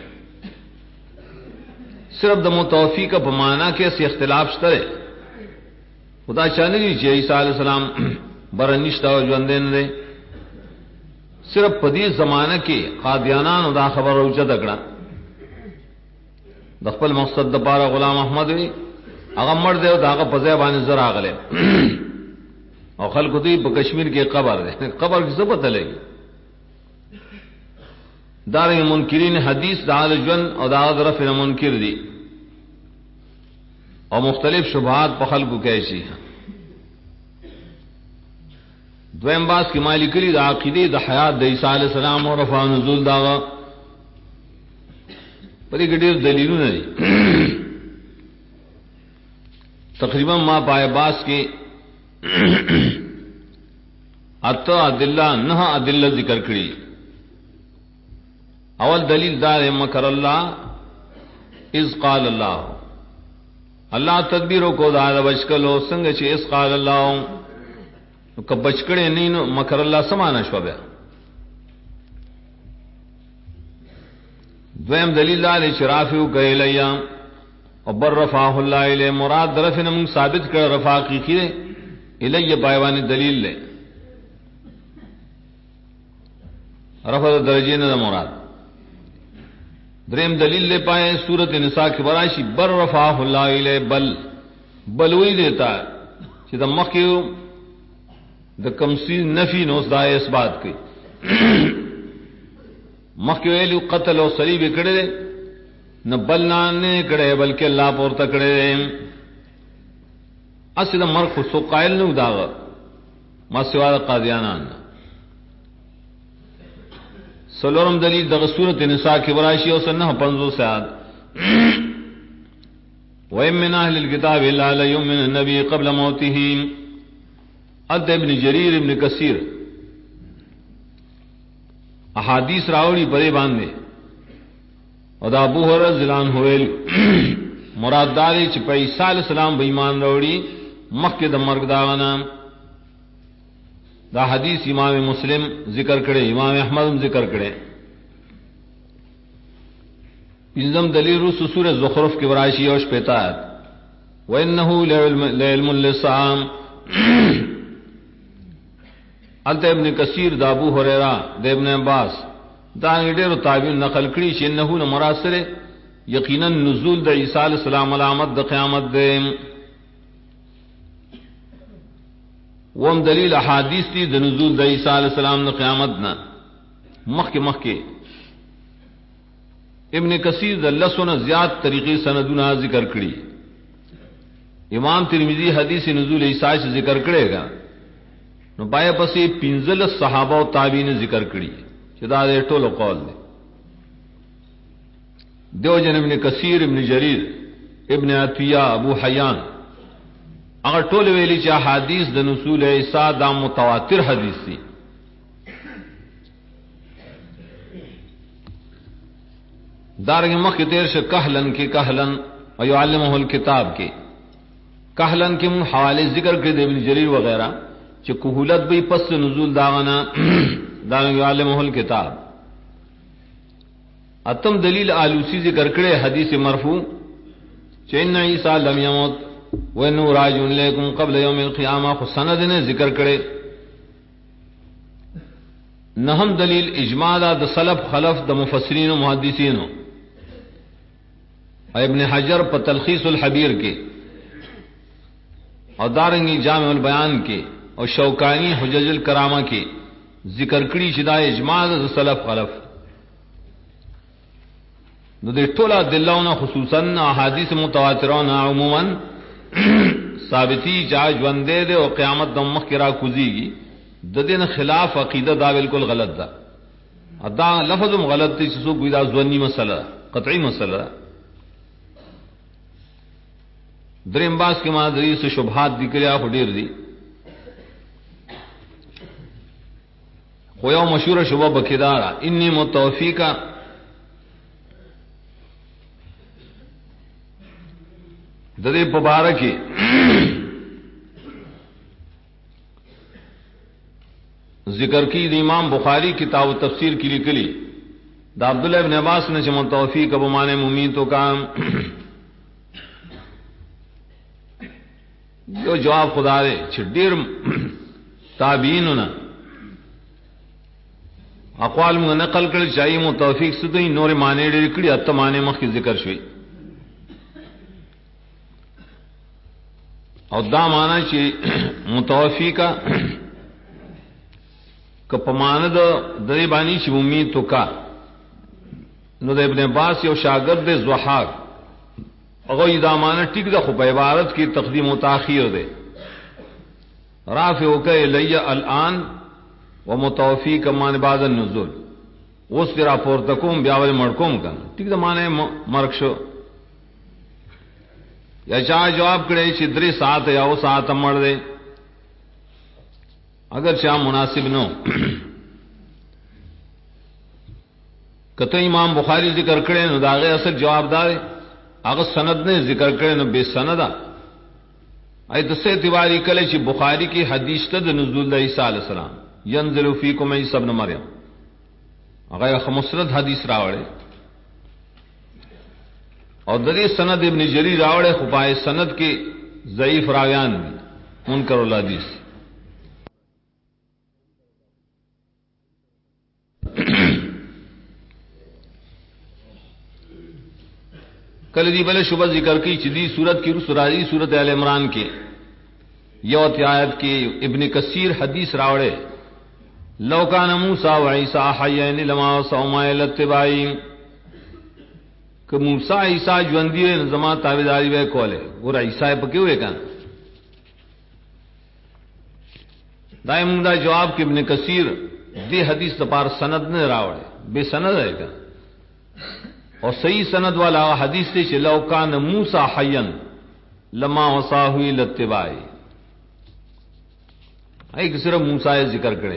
صرف د متوفی کا بمانا کے سے اختلاف شته خدا چاہنے دی چې عیسی علیہ السلام برنشتا او ژوندین دي صرف پدې زمانہ کې قادیانانو دا خبر اوچت کړه د خپل مقصد د پاره غلام احمد وی هغه مړ دی او داغه په ځای باندې زرا غله او خلکو دی په کشمیر کې قبر دی قبر کې څه پته لګي دار منکرین حدیث دال جن او دا طرف منکر دی او مختلف شبهات په خلکو کې شي دویم باس کې مالکری د عقیده د حیات د عیسی علی السلام او رفع نزول داغه پرې ګډیر دلیلونه دي تقریبا ما پای باس کې اته ادله نه ادله ذکر کړی اول دلیل دار مکر الله इस قال الله الله تدبیرو کو دا بچکلو څنګه چې اس قال الله نو که بچکړې نه نو مکر الله سمانه شو بیا. دویم دلیل علی شرافیو کایلیا او بر رفعه الله الی مراد درفن من ثابت کړ رفاقی کی الی بایوانی دلیل لے رفع درجے نه مراد. دریم دلیل لے پائے سورۃ النساء کی براشی بر رفعه الله الی بلوی دیتا چې د مخیو د کمسی نفی نو دا اثبات کی مخیو ایلو قتل او صلیب کړه نہ بلنا نے کڑے بلکہ اللہ پور تکڑے اصل مر خصو قائل نو داغ ما سوا قاضیانان سلورم دلیل دغ سورۃ النساء کی براشی او سنہ 50 سیاد وَإِن مِّنْ أَهْلِ الْكِتَابِ إِلَّا لَيُؤْمِنُ النَّبِيُّ قَبْلَ مَوْتِهِ اد ابن جریر ابن کثیر احادیث راوڑی بڑے باندھے اور ابو ہریرہ رضی اللہ عنہ ہوئے مراد داری چې په عیسی علیہ السلام به ایمان راوړي مخکې د مرګ داغنا. دا حدیث امام مسلم ذکر کړي امام احمد ذکر کړي. پنځم دلیل رسو سورہ زخرف کې ورایشی او شپتا وانه لعلم للسام انت ابن کثیر دا ابو ہریرہ د ابن عباس دا ډېر تابعین نقل کړي چې انه نه مراد سره یقینا نزول د عیسی علیہ السلام علامت د قیامت ده. وم دلیل احادیث دي د نزول د عیسی علیہ السلام د قیامت نه مخکې ابن کثیر د لسونه زیات طریقې سندونه ذکر کړي. امام ترمذی حدیث نزول عیسی ذکر کړي گا نو پای پسې 15 صحابه او تابعین ذکر کړي چې دا د ټولو قول دی. دیو جن ابن کثیر ابن جریر ابن عطیہ ابو حیان اگر ټول ویلی چې حدیث د نزول عیسی دا متواتر حدیث دی. دارنګ مخکې تیر شه کهلن او يعلمه الكتاب کې کهلن کې مون حواله ذکر کړي د ابن جریر وغیرہ چې کهولت به پس نزول داغنا دا يعلمه الكتاب. اتم دلیل آلوسی ذکر کړي حدیث مرفوع چې ان عیسی لم يموت وانه راجع الیکم قبل یوم القیامه خو سند نے ذکر کړي. نهم دلیل اجماع د سلف خلف د مفسرین او محدثین ابن حجر په تلخیص الحبیر کې او دارنګي جامع البیان کې او شوکانی حجج الکرامه کې ذکر کړي چې دا اجماع د سلف خلف نو د ټوله دلونه خصوصا احادیث متواترون عموما ثابتی جاج وندې ده او قیامت د مخ کې را کوزيږي د دین خلاف عقیده دا بالکل غلط ده. ادا لفظ غلط دي چې څوک وی دا ځونی مسله قطعی مسله. دریم باس کې ما درې څه شبهات ذکریا خډیر دي خو یو مشهور شبهه بکیدارا انی متوفیکا د دې په باره کې ذکر کی د امام بخاری کتاب تفسیر کی لیکلی دا عبداللہ ابن عباس نے چمن توفیق ابو مانے ممین تو کام جو جواب خدا دے چې ډیر تابعیننا اقوال موږ نقل کړل چې مو توفیق سدوی نور معنی ډیر کړي اته معنی مخکې ذکر شوی او دا معنی چې متوفیقا کپمانه د دې باندې چې امید تو کا نو د ابن عباس یو شاګرد د زوحاق هغه دا معنی ټیک ده خو په عبارت کې تقدیم او تاخير ده رافع وکي الی الان ومتوفیق معنی بعد النزول اوس را پورته کوم بیا ول مړکوم کنه ټیک ده معنی مرګ شو یا چا جواب کړي چې 3 ساعت یا او ساعت مړ ده اگر چا مناسب نو کته امام بخاری ذکر کړي نو داغه اصل جواب دار هغه سند نه ذکر کړي نو به سند ای د څه اعتباری کله چې بخاری کې حدیث ته د نزول د عیسی علی السلام ينزل فیکم عیسی ابن مریم هغه مسند حدیث راوړي اور د دې سند ابن جریر راوړي خو پای سند کې ضعیف راویان دي منکر الحدیث کله دی بل شوبه ذکر کی چې دی صورت کی رسرائی صورت ال عمران کې یو آیت کې ابن کثیر حدیث راوړي لو کان موسی و عیسی حیین لما صوما الاتباعی کہ موسی عیسی ژوند دي زما تابعداري وې کوله ور عیسی پکې وې کان دایم دا جواب کې ابن کثیر دی حدیث د پار سند نه راوړي به سند ہے کا اور صحیح سند والا حدیث تے چې لو کان موسی حیان لما وصاه الاتباع ای کہ صرف موسی ذکر کرے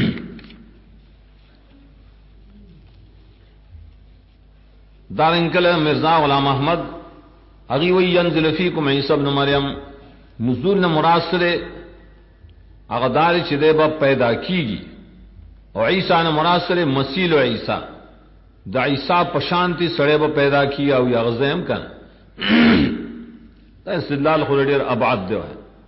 دارنکل مرزا غلام احمد اغي وی ينزل فيكم عيسى ابن مريم نزول نه مراد سره هغه دار چې د پیدا کیږي او عیسی نه مراد سره مسیح او عیسی د عیسی په شانتي سړی به پیدا کی او یا غزم کنه دا استدلال خو ډیر ابعد دی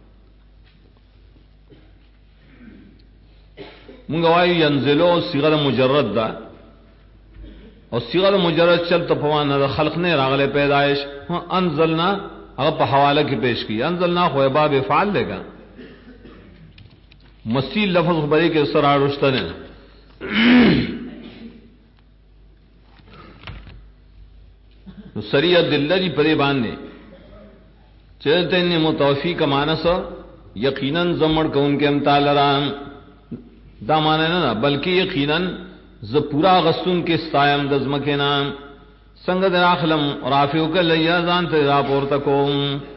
مونږ وایو ينزلو صيغه مجرد ده او صيغه مجرد چلته په معنا د خلق نه راغله پیدائش انزلنا هغه په حواله کې پیش کی انزلنا خو باب فعل لگا مسیح لفظ خبرې کې سره اړشته نه نو سریع دلری پرې باندې چلته نه متوفی کا مانس یقینا زمړ کون کې امتال ران دا معنی نه بلکې یقینا ز پورا غسون کې استایم د زمکه نام څنګه د اخلم رافیو کله یا ځان ته را پورته کوم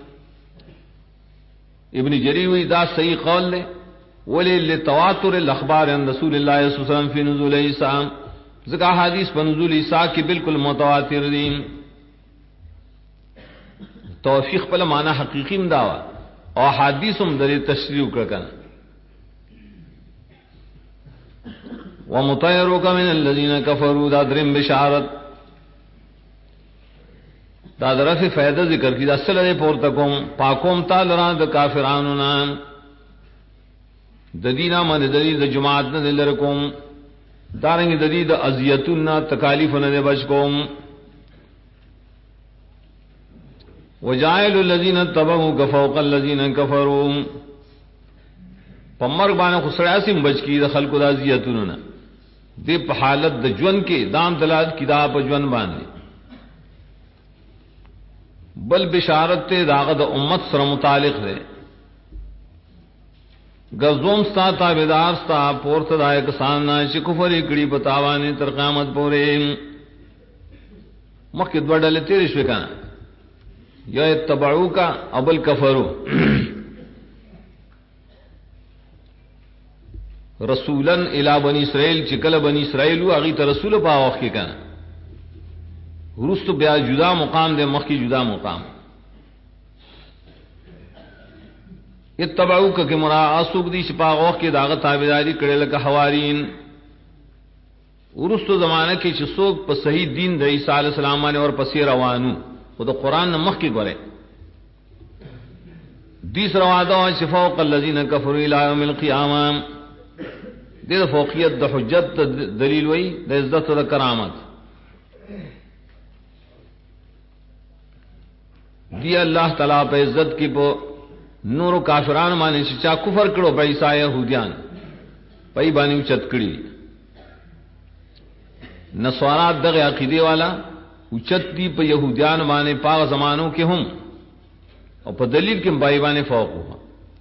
ابن جریر وی دا صحیح قول له ولی لتواتر الاخبار عن رسول الله صلی الله علیه وسلم فی نزول عیسی ذکر حدیث په نزول عیسی کې بالکل متواتر دي توفیق په معنا حقیقی مداوا او حدیثم د تشریح کړه ومطيرك من الذين كفروا دا درم بشارت دا درف فائدہ ذکر کی اصل دے پورته کوم پاکوم تعالی را د کافرانو نام د دینه من د دې د جماعت نه لر کوم دارنګ د دې د اذیتنا تکالیف نه بچ کوم وجائل الذين تبعوا فوق الذين كفروا پمر باندې خسراسم بچ کی د خلقو د اذیتونو نه دی په حالت د ژوند کې دام دلال کتاب په ژوند باندې بل بشارت ته داغه د امت سره متعلق ده غزوم ستا تابعدار ستا پورته دای کسان نه چې کفر کړي په تاوانې تر قیامت پورې مخکې دوړل تیر شو کنه یا اتبعوک ابل کفروا رسولا الی بنی اسرائیل چې کله بنی اسرائیل هغه ته رسول په واخ کې کنه ورستو بیا جدا مقام دے مخ کی جدا مقام اتبعوک کہ مرا اسوک دی شپا واخ کې داغه تابعداری کړي لکه حوارین ورستو زمانہ کې چې څوک په صحیح دین د عیسی علی السلام باندې اور پسې روانو او د قران مخ کې غره دیس رواده او شفاء الذین کفروا الی یوم القیامه د فوقیت د حجت دلیل وای د عزت او کرامت دی اللہ تعالی په عزت کې په نور کافرانو باندې چې چا کفر کړو په عیسی يهوديان پای باندې چت کړی نصارا دغه عقیده والا اوچت دی په يهوديان باندې په زمانو کې هم او په دلیل کې پای باندې فوق هو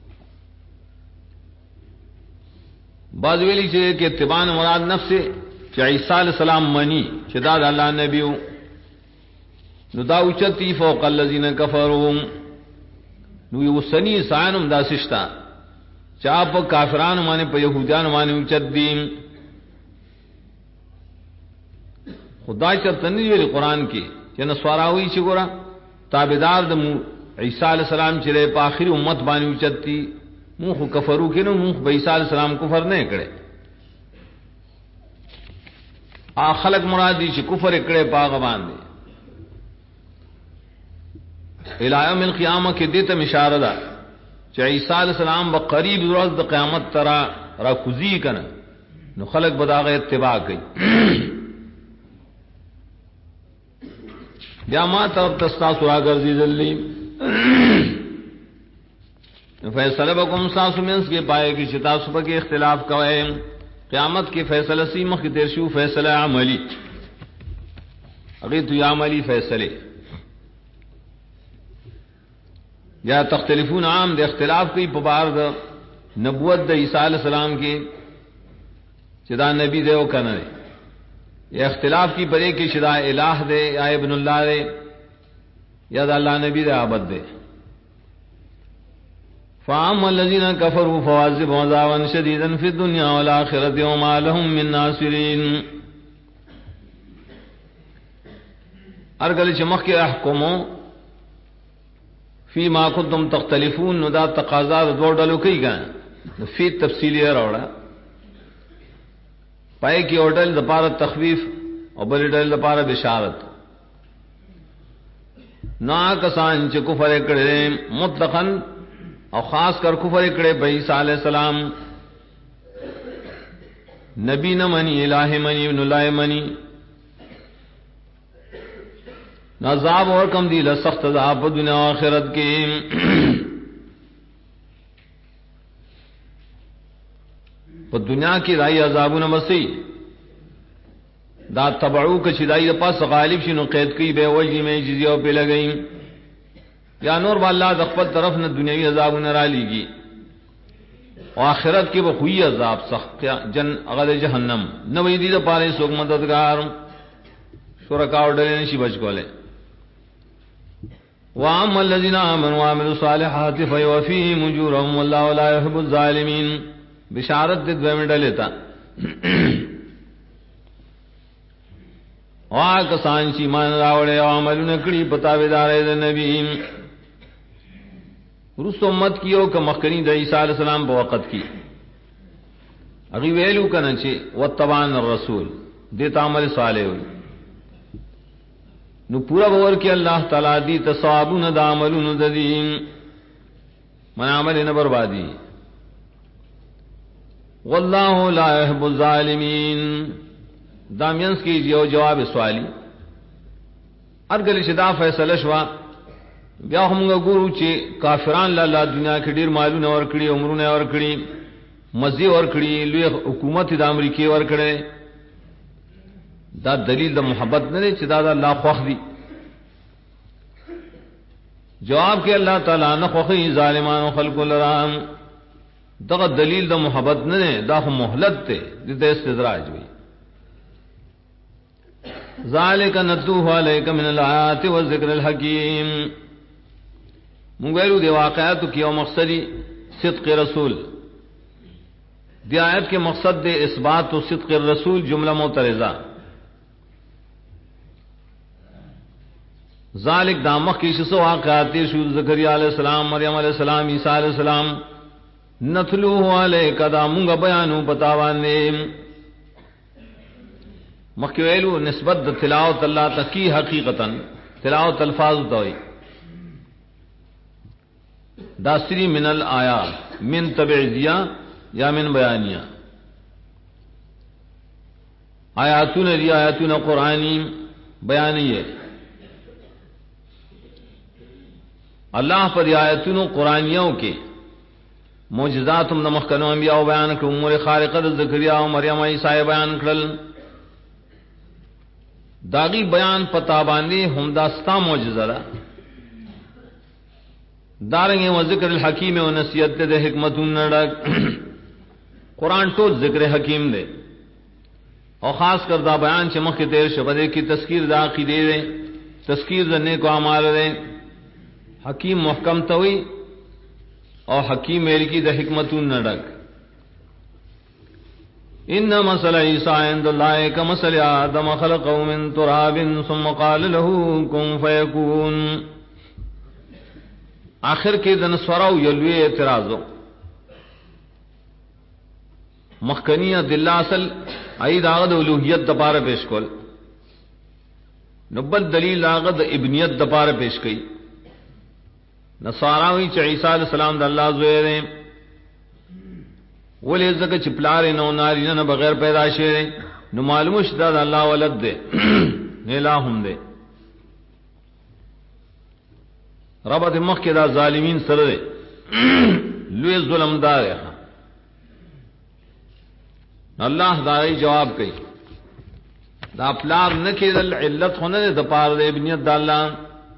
بعض ویلی چې اتباع مراد نفس چې عیسی علیہ السلام منی چې دا د الله نبیو نو دا اوچتی فوق الذین کفروا نو یو سنی سانم دا سشتا چا په کافرانو باندې په يهودانو باندې اوچت دي خدای چرته نه ویل قران کې چې نسواراوی چې ګورا تابعدار د عیسی علیہ السلام چرے په آخری امت باندې اوچتی مونږ کفرو کینو مونږ به عیسی علیہ السلام کفر نه کړي خلق مرادی چې کفر کړي پاغه باندې الى یوم القیامه کې دې ته اشاره ده چې عیسی علیہ السلام به قریب ورځ د قیامت ترا را کوزی کنه نو خلق بداغه اتباع کوي بیا ما طرف تستاسو راګرځي ذلی فیصلہ بکم ساسو منس کے پائے کی شتا صبح کے اختلاف کوئے قیامت کے فیصلہ سیمخ کی تیرشو فیصلہ عملی اگر تو یا عملی فیصلے یا تختلفون عام دے اختلاف کی پبار دا نبوت دا عیسیٰ علیہ السلام کی شدا نبی دے و کننے یا اختلاف کی برے کی شدا الہ دے یا ابن اللہ دے یا دا اللہ نبی دے عبد دے فَأَمَّا الَّذِينَ كَفَرُوا فَعَذِّبُهُمْ عَذَابًا شَدِيدًا فِي الدُّنْيَا وَالْآخِرَةِ وَمَا لَهُم مِّن نَّاصِرِينَ ارگل چمخ کے احکمو فی ما کنتم تختلفون نو دا تقاضا دو ڈلو کئی گئے فی تفصیلی روڑا پائے کی اوڈل دپار تخویف اور بلی ڈل دپار بشارت نا کسان چ کفر کرے مطلقاً اور خاص کر کفر کرے بہ عیسیٰ علیہ السلام نبی نہ منی الہ منی ابن اللہ منی نذاب اور کم دی لسخت عذاب دنیا و آخرت کے پر دنیا کی رائی عذاب نہ بسی دا تبعو کا چدائی دا پاس غالب شنو قید کی بے وجی میں جزیوں پہ لگئی یا نور باللہ دخپت طرف نہ دنیاوی عذاب نہ را لیگی اور آخرت کے بخوئی عذاب سخت جن اغد جہنم نہ ویدی دا پارے سوک مددگار شرکاو ڈلے نشی بچ کولے وَأَمَّا الَّذِينَ آمَنُوا وَعَمِلُوا الصَّالِحَاتِ فَيُوَفِّيهِمْ أُجُورَهُمْ وَاللَّهُ لَا يُحِبُّ الظَّالِمِينَ بشارت دے دوے میں ڈلے تا کسان چی مان راوڑے او عملون کڑی پتاویدارے دے نبی رست امت کیو کہ مخکنی دا عیسیٰ علیہ السلام پا وقت کی اگی ویلو کنچے واتبان الرسول دیتا عمل صالح ہوئی نو پورا بور کی اللہ تعالی دی تصابون دا عملون دا دین من عمل نبربادی واللہ لا يحب الظالمین دامینس کی جو جواب سوالی ارگل شدا فیصلہ شوا بیا هم گورو چې کافران لا دنیا کې ډیر مالونه ور کړی عمرونه ور کړی مزي ور کړی لوی حکومت د امریکای ور کړی دا دلیل د محبت نه چې دا الله خوښ دی جواب کې الله تعالی نه خوښي ظالمانو خلق لرام دغه دلیل د محبت نه دا خو مهلت ته د استدراج وي ذالک نتوه علیک من الآیات والذکر الحکیم مونږ دی واقعاتو کې یو مقصدی صدق رسول دی آیت کے مقصد دے اثبات و صدق الرسول جملہ معترضہ ذالک دامخ کی شسو واقعات شو زکریا علیہ السلام مریم علیہ السلام عیسیٰ علیہ السلام نتلوه علیک دا مونږ بیانو پتاوانے مخویلو نسبت تلاوت اللہ تکی حقیقتا تلاوت الفاظ دوئی داسری من الآیات من تبعیدیہ یا من بیانیہ آیاتون دی آیاتون قرآنی بیانیہ اللہ پر آیاتون قرآنیوں کے معجزات نمخکنو انبیاء بیان کرو امور خارقہ زکریا و مریم عیسیٰ بیان کرل داغی بیان پتا باندے ہم داستا معجزہ دا دارنگے و ذکر الحکیم و نصیحت دے حکمتون نڈک قرآن تو ذکر حکیم دے اور خاص کر دا بیان چمخ کے تیر شبدے کی تذکیر دا عقیدے دے تذکیر دا نیک و اعمال دے حکیم محکم توئی اور حکیم میل کی دا حکمتون نڈک ان مثل عیسیٰ عند اللہ کمثل آدم خلقه من تراب ثم قال له كن فيكون آخر کې د نصراو یلوی اعتراضو مخکنیه د الله اصل اې داغه د الوهیت د پاره پیش کول نبل دلیل هغه د ابنیت د پاره پیش کړي نصاراوی چې عیسی علی السلام د الله زوی دی ولې ځکه چې پلار نو ناری نه بغیر پیدا شوی نو معلومه شته د الله ولد دی نه الہم دی رب د مخ کې دا ظالمین سره دی لوی ظلم دار الله دای جواب کوي دا پلار نه کېدل علت خونه د پاره د ابنیت د الله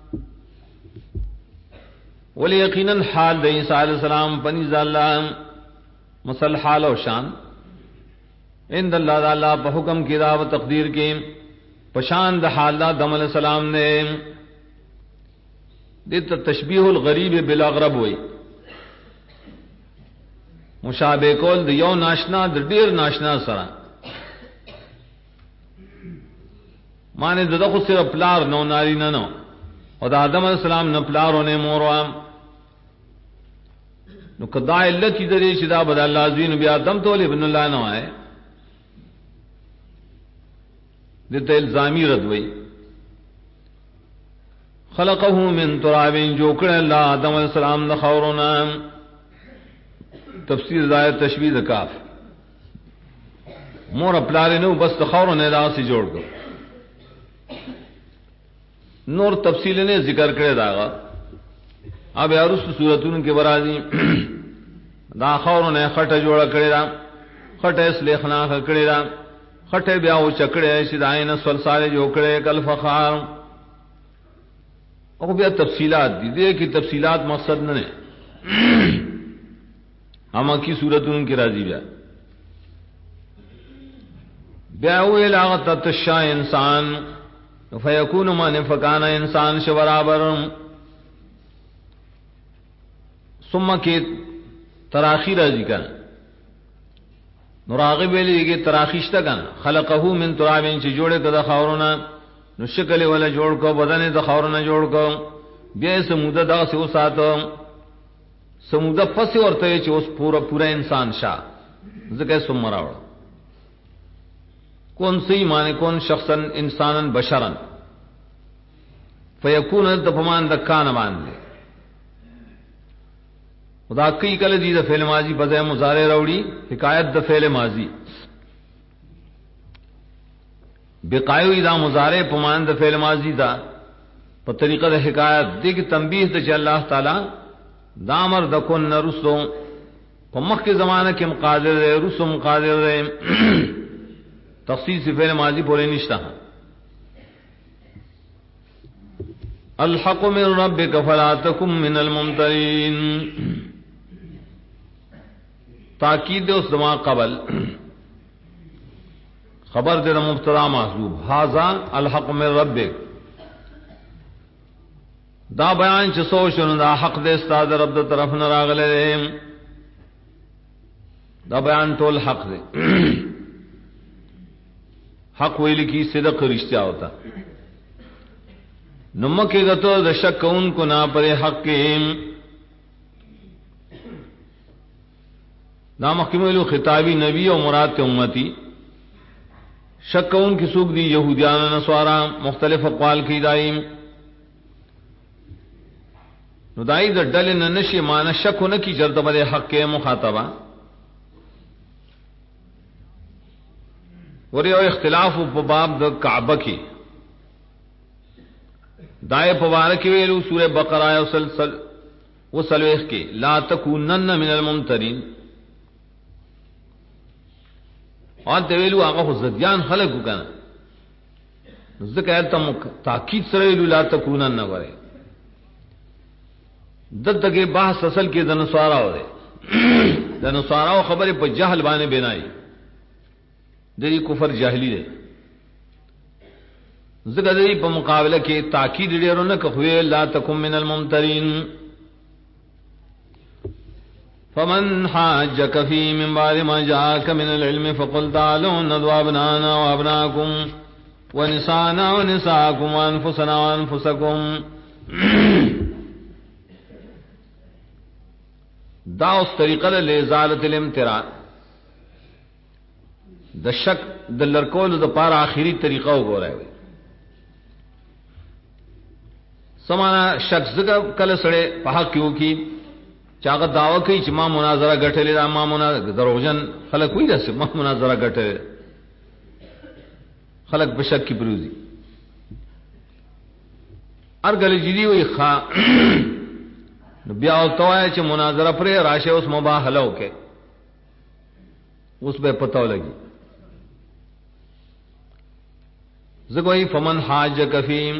ول یقینا حال د عیسی علیہ السلام پنځ الله مسل حال او شان عند الله تعالی په حکم کې دا او تقدیر کې پشان د حال د آدم علیہ السلام نے دته تشبیه الغریب بالاغرب وای مشابه کول د یو ناشنا د ډیر ناشنا سره معنی دغه خو صرف پلار نو ناری نه نو او د آدم علیہ السلام نه پلارونه موروام نو کدا علت دې چې دا بد الله عزین بیا آدم تول ابن الله نه وای دته الزامی رد وای خلقه من تراب جو کړه الله آدم علیہ السلام د خورونه تفسیر ظاهر تشبیه د کاف مور پلار نو بس د خورونه داسې جوړ کړ نور تفصیل نے ذکر کرے داغا اب ارست صورتوں کے برازی دا خور نے خٹ جوڑا کرے دا خٹ اس لیخنا کرے دا خٹے بیاو چکڑے شدائن سلسالے جو کرے کل فخار او بیا تفصیلات دی دے کی تفصیلات مقصد نہ اما کی صورتوں کی راضی بیاو لاغت تشا انسان فیکون من فکان انسان ش برابر ثم کی تراخی راضی کن نراغب علی کی تراخیشتا کن خلقه من تراب چ جوڑے کدا خورنا نو شکل ولا جوڑ کو بدن د خورنا جوڑ کو بیا سموده دا سو ساتو سموده پس ورته چې اوس پورا انسان شا ځکه ثم راوړ کون سی معنی کون شخصا انسانا بشرا فیکون دفمان دکان باندې خدا کئی کل دی د فعل ماضی بځای مضارع راوړي حکایت د فعل ماضی بقایو اذا مضارع پمان د فعل ماضی دا په طریقه د حکایت دغه تنبیه ته چې الله تعالی دامر د کون نرسو په مخکې زمانہ کې مقادر رسوم قادر تخصیص فعل ماضی پورے نشتا الحق من ربک فلا تکن من الممترین تاکید اس دما قبل خبر دے مبتدا محذوب ھذا الحق من ربک دا بیان چې سو شنو دا حق دے استاد رب دے طرف نه راغله دا بیان ټول حق دے حق ویل کی صدق رشتہ ہوتا نمکے گتو د شک ان کو نہ پر حق نام کملو خطابی نبی و مراد امتی شک ان کی سوق دی یہودیان نصارا مختلف اقوال کی دائم ندائی در ڈل نشی مان شک نہ کی جرد بر حق کے مخاطبہ ورے اختلاف په باب د کعبه کې دای په واره کې ویلو سوره بقره او سلسل وسلوخ کې لا تکونن من الممترین ان ته ویلو هغه زديان خلق وکنه ذکر ته تاکید سره ویلو لا تکونن نه وره دغه بحث اصل کې د نصارا وره د نصارا خبره په جهل باندې بنای دې کفر جاهلی دی زګر دې په مقابله کې تاکید ډیرو نه کوي لا تکم من الممترین فمن حاجك فيه من بعد ما جاءك من العلم فقل تعالوا ندعو أبناءنا وأبناءكم ونساءنا ونساءكم وأنفسنا وأنفسكم دا اس طریقہ له ازالت الامتراء د شک د لړکول د پار اخیری طریقہ وګورای سمانا شک زګه کله سره په حق کیو کی چاغه داوا کوي چې ما مناظره غټلې دا ما مناظره دروژن خلک وایي چې ما مناظره غټلې خلک په شک کې بروزي ارګل جدي وي ښا نو بیا او توای چې مناظره پرې راشه اوس مباهله وکي اوس به پتاو لګي زګوي فمن حاجک فیم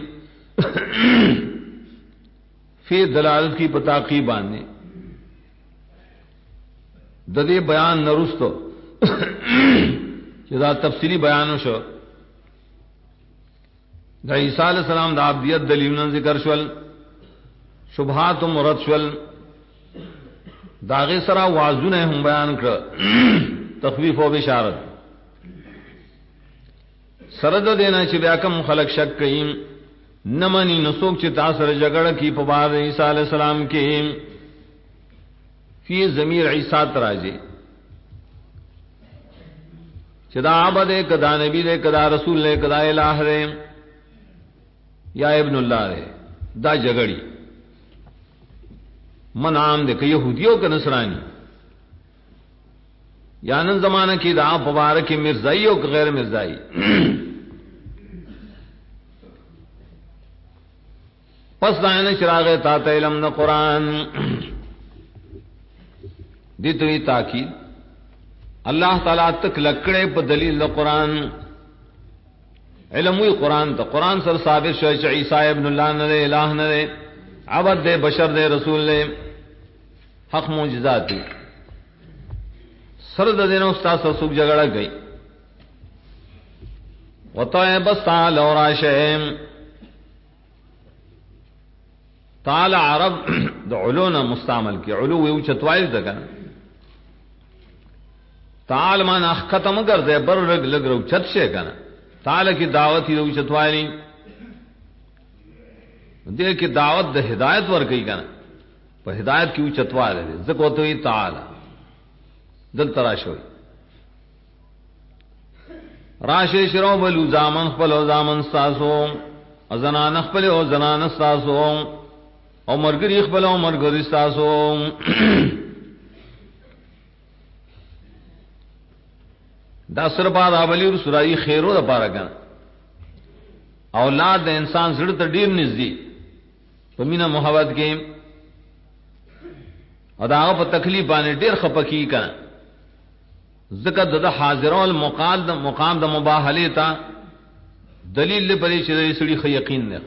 فی دلالت کی پتاقی باندې د دې بیان نرستو چې دا تفصیلی بیان شو د عیسی علیہ السلام د عبدیت دلیلونه ذکر شول شبهات مرد شول داغه سره واضونه هم بیان کړ تخویف او بشارت سره د دینه چې بیا کوم خلق شک کین نمانی نسوک چې تاسو سره جګړه کی په بار عیسی علیہ السلام کې فی ضمیر عیسی تراجه چې دا عبد کدا نبی دې کدا رسول دې کدا الہ دې یا ابن الله دې دا جګړی من عام دې کې يهوديو کې نصرانی یا نن زمانہ کې دا مبارک مرزائی او غیر مرزائی پس دائن چراغ تا علم نہ قرآن دیتوی تاکید اللہ تعالیٰ تک لکڑے پا دلیل دا قرآن علموی قرآن تا قرآن سر ثابت شوئے چا عیسیٰ ابن اللہ نرے الہ نرے عبد دے بشر دے رسول دے حق معجزاتی سرد دین استاد سر سوک جگڑا گئی وطائب استعال اور عاشیم تعالی عرب د علونا مستعمل کی علو یو چتوایل دغه تعال ما نخ ختم کر دے بر لگ لگ رو چت سے کنا تعالی کی دعوت یو چتوایلی دے کی دعوت د ہدایت ور گئی کنا په ہدایت کی چتوایل دے زکو تو تعالی دل تراشوی راشه شرو بلو زامن خپل زامن ساسو ازنان خپل او زنان ساسو او مرګری خپل او مرګری تاسو دا سر بعد اولی رسولای خیرو د پاره کنا اولاد د انسان زړه ته ډیر نږدې په مینا محبت کې او دا په تکلیف باندې ډیر خپکی کنا ذکر د حاضر او مقام د مباهله تا دلیل لپاره چې سړي خو یقین نه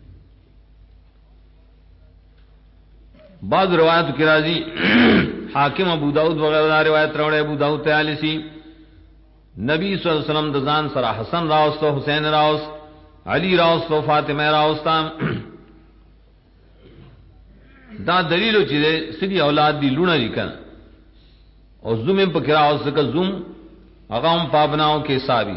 بعض روایت کی راضی حاکم ابو داؤد وغیرہ روایت روڑے ابو داؤد تیالیسی نبی صلی اللہ علیہ وسلم دزان سرا حسن راوستو حسین راوست علی راوستو فاطمہ راوستا دا دلیلو چیزے سری اولاد دی لونا لیکن اور زوم پا کراوست کا زوم اغام پابناؤں کے حسابی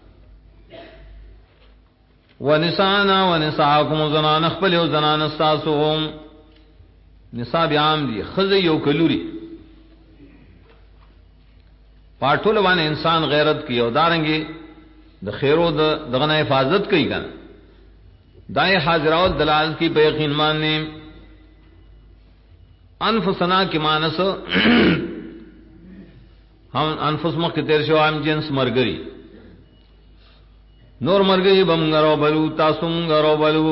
ونسانا ونساکم زنان اخبل و زنان استاسوهم نصاب عام دی خزه یو کلوری پاټول باندې انسان غیرت کی او دارنګي د خیرو دغه نه حفاظت کوي کنه دای حاضرات دلالت کی په یقین ماننے انفسنا کی مانس ہم انفس مخ کے تیر شو عام جنس مرګری نور مرګری بمغرو بلو تاسم غرو بلو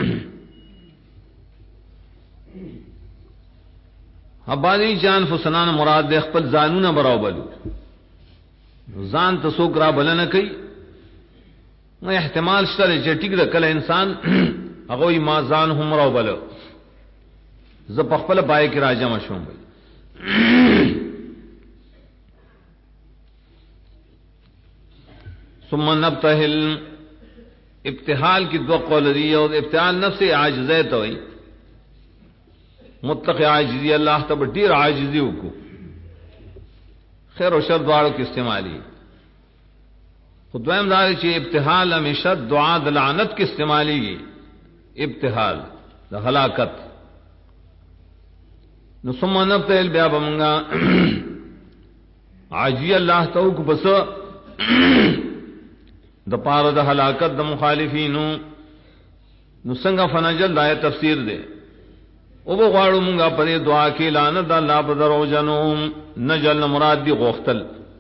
ابانی جان فسنان مراد دے خپل زانونه برابلو ځان ته څوک را بلنه کوي نو احتمال شته چې ټیک د کله انسان هغه ما ځان هم را بلو ز په خپل پای کې راځم شوم ثم نبتهل ابتحال کی دو قول دی اور ابتحال نفس عاجزه ته وي متقی عاجزی اللہ تب ډیر عاجزی وکړو خیر او شر دواړو کې استعمالي خدوایم دار چې ابتحال همیشه دعا د لعنت کې استعماليږي ابتحال د هلاکت نو ثم نبتهل بیا بمنگا عاجی اللہ توک بس د پاره د هلاکت د مخالفینو نو څنګه فنجل دای تفسیر دے او بغواړو مونږه په دعا کې لعنت د الله په دروژنو نجل مراد دی غختل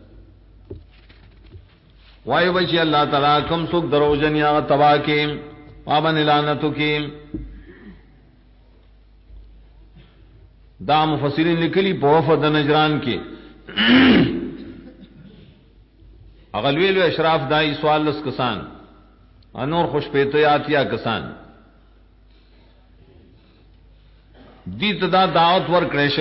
وای وچی الله تعالی کوم څوک دروژن یا تبا کې پابن لعنتو کې دا مفسرین لیکلی په وفد نجران کې اغلویل اشراف دای سوال لس کسان انور خوش پیتیاتیا کسان دی تدا دعوت ور کړش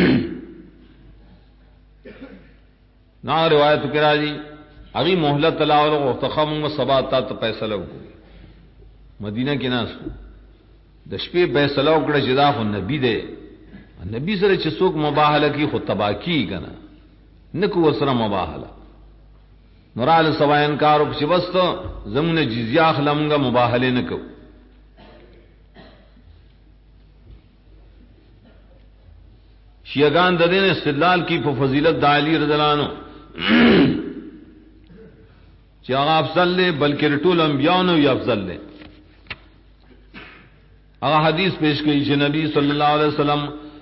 نا روایت کرا جی اغي مهلت تلاول او تخم سباتا ته فیصله وکړه مدینه کې ناس د شپې فیصله وکړه چې دا خو نبی دی نبی سره چې څوک مباهله کی خو تباکی کنه نکو وسره مباهله نورال سوا انکار وکړي بس زمونه جزیه اخلمغه مباهله نکو شیعگان د دین استدلال کی په فضیلت د علی رضی الله عنه چې هغه افضل له بلکې ټول انبیاء نو یې افضل له هغه حدیث پیش کړي چې نبی صلی الله علیه وسلم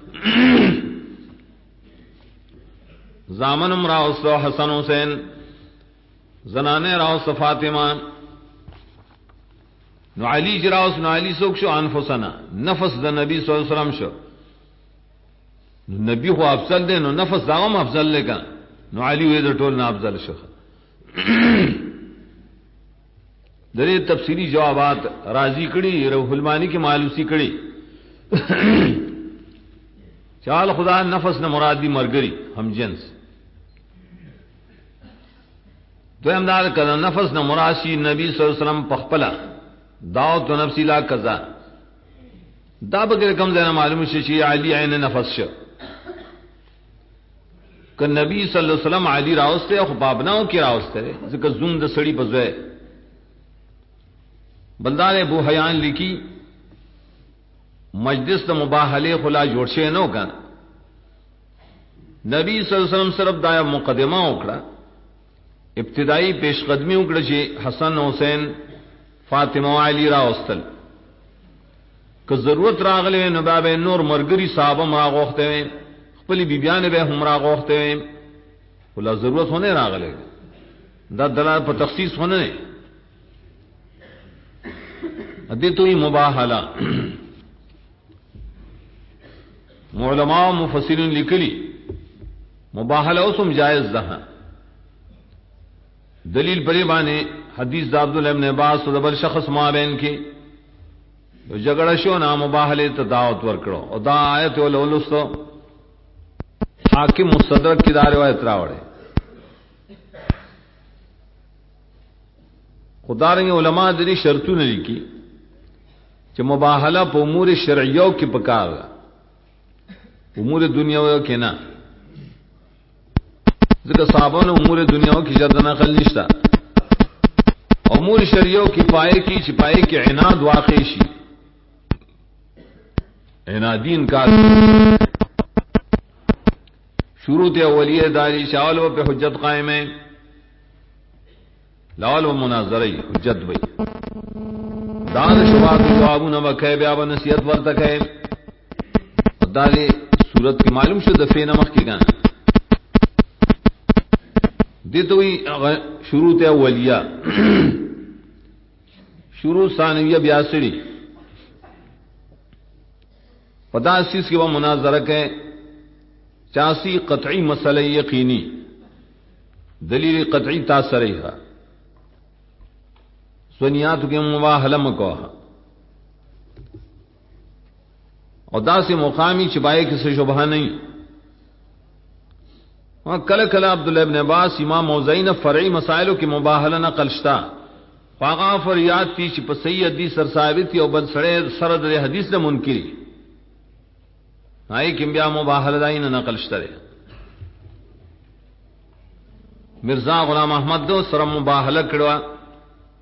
زامن امراء حسن حسین زنانه راو فاطمه نو علی جراوس نو علی سوک شو انفسنا نفس د نبی صلی الله علیه وسلم شو نو نبی خو افضل دی نو نفس داغم افضل لگا نو علی وی د ټول نه افضل شو درې تفسیری جوابات راضی کړي روح المانی کې مالوسی کړي چال خدا نفس نه مراد دی مرګري هم جنس دویم دار کړه نفس نه مراشی نبی صلی الله علیه وسلم پخپلا دعوت نفسی لا قضا دا به کوم ځای معلوم شي چې علی عین نفس شو ک نبی صلی الله علیه وسلم علی راوسته خو بابناو کې راوسته ځکه زوم د سړی په ځای بلدار ابو حیان لیکي مجلس د مباهله خلا جوړ شي نو کنه نبی صلی الله علیه وسلم صرف دا مقدمه وکړه ابتدائی پیش قدمی وکړه چې حسن حسین فاطمه او علی راوستل که ضرورت راغله نو باب نور مرګری صحابه راغوخته خپل بیبیان به هم راغوخته ولا ضرورت هونه راغله دا دلال په تخصیص هونه نه ادي توي مباهله علماء مفسرین لیکلی مباهله اوسم جائز ده دلیل پرې باندې حدیث د عبد الله ابن عباس او بل شخص مابین کې یو جګړه شو نه مباهله ته دعوت ورکړو او دا آیت ولولستو حاکم مستدرک کی دا روایت راوړي خدای علماء دې شرطونه لیکي چې مباهله په امور شرعیو کې پکار امور دنیاوی کې نه ځکه صحابانو امور دنیاو کې جدا نقل نشتا امور شرعیو کې پائے کی چھپائے کې عناد واقع شي عنادین کا شروط اولیه داری شاول و په حجت قائم ہے لاول و مناظره حجت وي دان شواهد جوابونه وکي بیا و نصیحت ورته کوي دالي صورت کې معلوم شو د فین مخ کې ګان دتوی شروط اولیه شروع ثانویہ 82 پداسیس کی وہ مناظرہ ہے 84 قطعی مسئلہ یقینی دلیل قطعی تاثری ہے سنیات کے مباہلہ مکو اور دا سے مقامی چبائے کسی شبہ نہیں وہاں کل کلا عبداللہ ابن عباس امام موزین فرعی مسائلوں کی مباہلہ نقل شتا فاغا فریاد تی چی پس صحیح حدیث سر ثابتی او بل سرے سرد حدیث نے منکری آئی کم بیا مباہلہ دائی نے نقل شتا رہے مرزا غلام احمد دو سر مباہلہ کڑوا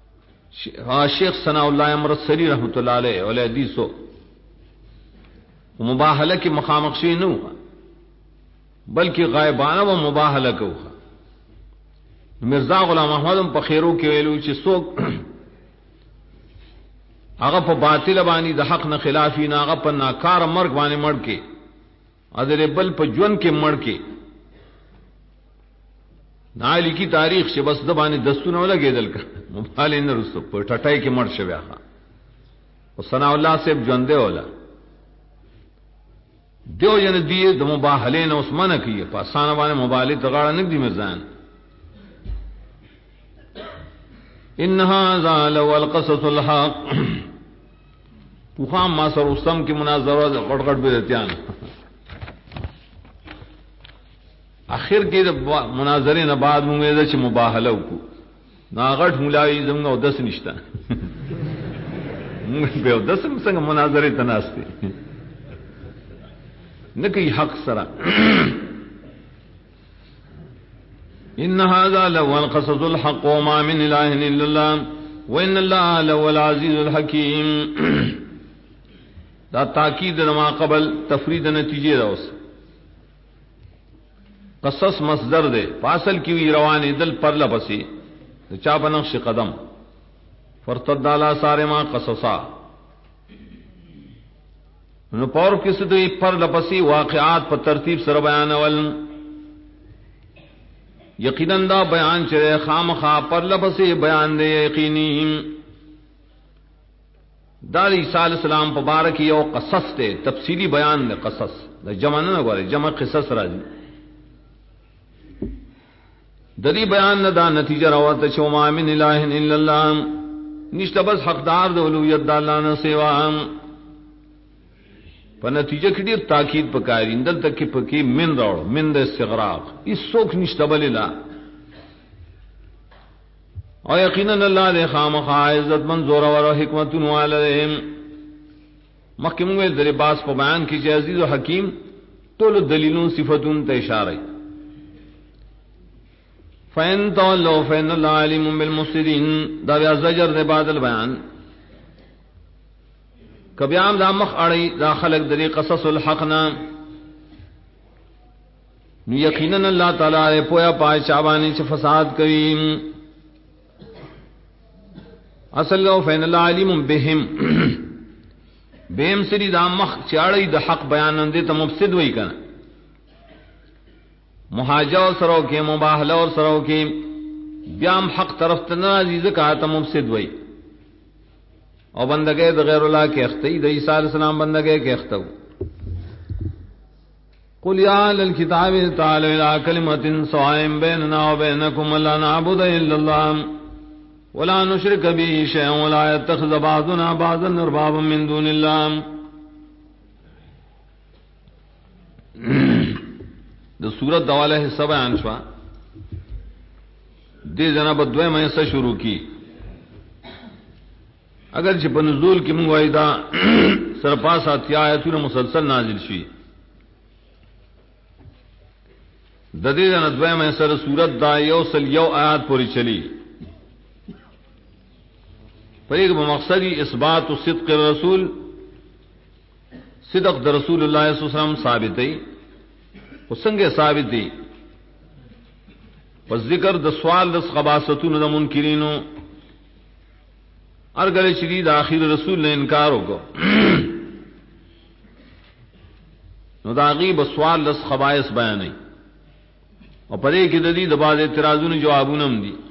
شیخ ثناء اللہ امرت سری رحمت اللہ علیہ علیہ حدیثو مباهله کې مخامخ شي نو بلکې غایبانه و مباهله کوه. مرزا غلام احمد په خیرو کې ویلو چې څوک هغه په باطل باندې د حق نه خلافي نه هغه په ناکار مرګ باندې مړ کې ادل بل په ژوند کې مړ کې نالی کی تاریخ چې بس د باندې دستونه ولګېدل کا مباله نه رسو په ټټای کې مړ شوی هغه او ثنا الله صاحب ژوند دی ولا دیو جن دی د مباهله نه عثمانه کیه په اسانه باندې مباله تغاړه نه دی مرزان. ان هذا لو القصص الحق تو خام ما سر رستم کی مناظره غټ بدعتيان اخر کې د مناظرې نه بعد موږ یې چې مباهله وکړو ناغټ مولای زموږ او دس نشته موږ به دس څنګه مناظرې تناسته نه کوي حق سره. ان هذا لو القصص الحق وما من اله الا الله وان الله لهو العزيز الحكيم. دا تاکید ما قبل تفرید نتیجه دا اوس قصص مصدر دے پاسل کی وی روان دل پر لپسی چا بنقش قدم فرتد علی سارما قصصا نو پور کس دوی پر لپسی واقعات پر ترتیب سره بیان ول یقینا دا بیان چرے خامخا پر لپسی بیان دے یقینی دا عیسی علیہ السلام مبارک یو قصص تے تفصیلی بیان دے قصص دا جمع نہ غره جمع قصص راځي دلی بیان نه دا نتیجه راوته چې ما من اله الا الله نشته بس حقدار د اولویت د الله نه سوا په نتیجه کې ډیر تاکید پکاري اندل تک کې پکې من راوړ من د استغراق هیڅوک نشته بل لا او یقینا الله دې خامخا عزت منظور او حکمت والهم مخکې موږ د لباس په بیان کې چې عزیز او حکیم ټول دلیلون صفاتون ته اشاره فین تولوا فین الله علیم بالمفسدین دا بیا زجر دے بعد البیان کبیام دا مخ اڑی دا خلق دری قصص الحقنا یقینا اللہ تعالی پویا پای چابانی چ فساد کوي اصل لو فین الله علیم بهم بهم سری دا مخ چاړی د حق بیان اندې ته مفسد وای کنه محاجہ سرو کے مباہلہ اور سرو کے بیام حق طرف تنازی زکات مفسد وئی اور بندگے غیر اللہ کے اختی د عیسی علیہ السلام بندگے کے اختو قل یا اهل الكتاب تعالوا الى كلمة سواء بيننا وبينكم الا نعبد الا الله ولا نشرك به شيئا ولا يتخذ بعضنا بعضا اربابا من دون الله. د سورۃ دواله حصہ بیان شوا دې جناب دوی مې څه شروع کی اگر چې په نزول کې موږ وای دا سرپاس اتیا آیاتونه مسلسل نازل شي د دې جنا دوی مې سره سورۃ دا یو آیات پوری چلی پرېګ مقصدی اثبات صدق الرسول صدق د رسول الله صلی الله علیه وسلم ثابتې وسنګه ثابت دي پس ذکر د سوال د خباستونو د منکرینو ارګل شری د اخر رسول نے انکار وکړو نو دا غیب سوال د خبائس بیانې او پدې کې د دې د باز اعتراضونو جوابونه هم دي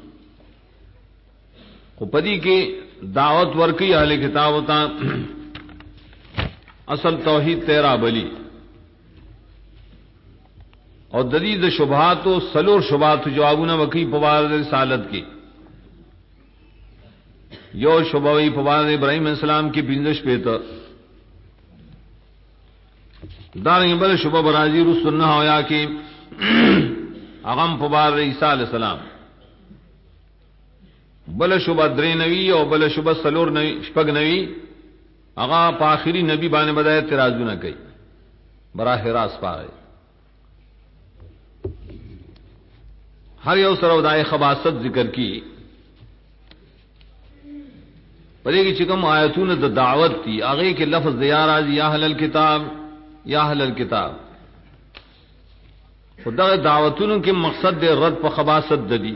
خو پدې کې دعوت ورکي اهل کتاب ته اصل توحید تیرا بلی اور دلیل شبہات و سلور شبہات جوابونه وکي په وار رسالت کې یو شبوی په وار ابراهيم السلام کې بنځش پېته دا نه بل شبہ برازي رسنه ہویا کې اغم په وار عيسى عليه السلام بل شبہ درې نوی او بل شبہ سلور نوی شپږ نوی هغه په آخري نبی باندې بدای اعتراضونه کوي براه راست پاره ہر یو سره دای خباست ذکر کی پدې کې چې کوم آیاتونه د دعوت دي هغه کې لفظ د یا راضی یا اهل الكتاب یا اهل الكتاب خدا دعوتونو کې مقصد دې رد په خباثت ددی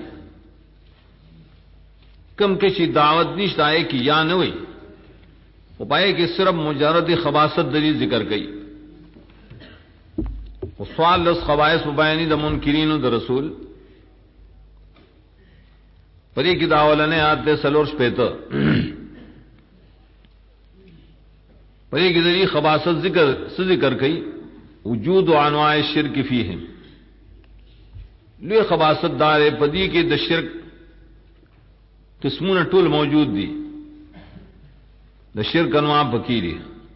کم کې چې دعوت نشته ہے کہ یا نه وي او پای کې صرف مجرد خباثت ددی ذکر کړي او سوال لس خبائث مبینی د منکرین د رسول پرې کې داولنه آتے سلور شپته پرې کې دې خباثت ذکر کړي وجود انواع الشرک فیهم لوی خباثت دار پدی کې د شرک قسمونه ټول موجود دي د شرک انواع پکې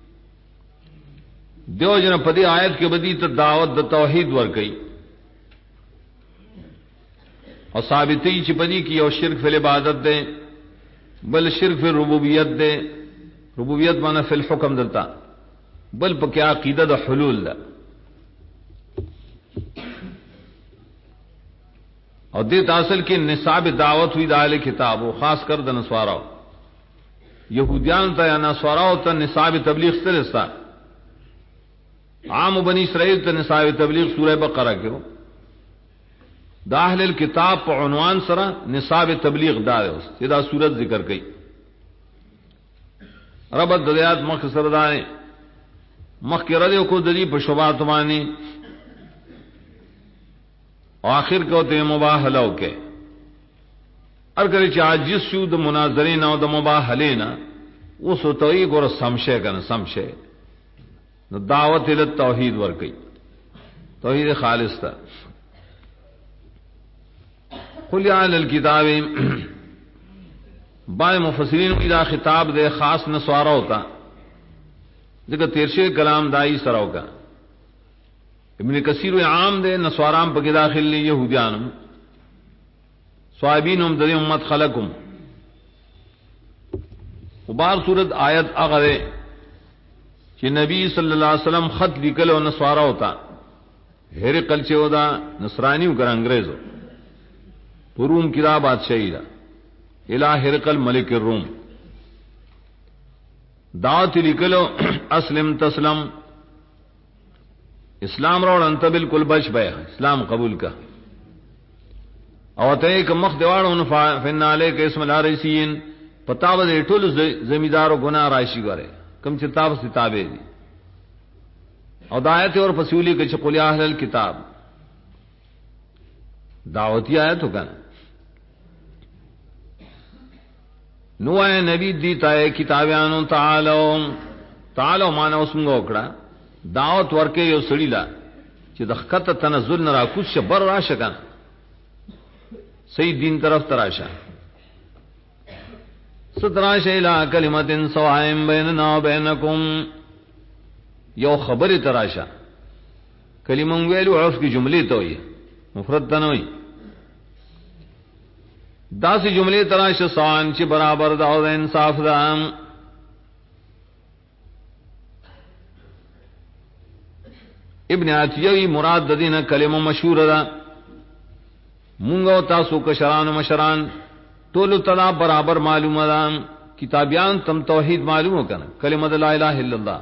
دیو جن پدی آیت کے بدی تو دعوت د توحید ور گئی اور ثابتی چپدی کی اور شرک فی العبادت دے بل شرک فی ربوبیت دے ربوبیت مانا فی الحکم دلتا بل پا کیا عقیدہ دا حلول دا اور دیت اصل کی نصاب دعوت ہوئی دا اہل کتاب و خاص کر دا نسواراو یہودیان تا یا نسواراو تا نصاب تبلیغ سرستا عام بنی اسرائیل تا نصاب تبلیغ سورہ بقرہ کرو دا اہل الکتاب پا عنوان سرا نصاب تبلیغ دار ہے یہ دا سورت ذکر کئی ربط دریات مخ سردانے مخ کے ردے کو دری پا شبات مانی آخر کو تے مباہلو کے ارکر چاجس شو دا مناظرین او دا مباہلین وہ ستوئی گور سمشے کنا سمشے دعوت التوحید ور گئی توحید خالص تھا قل یا اہل الکتاب بائے مفسرین کا خطاب دے خاص نسوارا ہوتا ذکر تیرشے کلام دائی سراو کا ابن کثیر عام دے نسوارام پکی داخل لی یہودیانم صحابینم دے امت خلقم وبار صورت آیت اغرے کہ نبی صلی اللہ علیہ وسلم خط لکل و نسوارا ہوتا ہرقل چے ہوتا نصرانیو کر انگریزو روم کی دا بادشاہی دا الہ ہرقل ملک الروم دعوت لکلو اسلم تسلم اسلام روڑ انت بالکل بچ بے اسلام قبول کا اوتے کہ مخ دیواڑو فن علیک اسم الارسین پتاو دے ټول زمیدارو گناہ راشی کرے کم چتاب ستابے دی اور دعایت اور فصولی کے قل یا اہل الکتاب دعوتی آیت ہو کنا نو اے نبی دیتا ہے کتابیانو تعالو مانا اسمگا اکڑا دعوت ورکے یو سڑیلا چی دخکت تنزل نرا کچھ بر راشا کنا صحیح دین طرف تراشا ستراشا الہ کلمت سوائم بیننا و بینکم یو خبر تراشا کلمہ ویلو عرف کی جملے تو یہ مفرد تنوی دا سی جملے تراش سان چی برابر دا اور انصاف دا ابن عطیوی مراد ددین کلمہ مشہور دا مونگو تاسو کشران و مشران تولو تلا برابر معلوم دا کتابیان تم توحید معلوم ہو کنا کلمہ لا الہ الا اللہ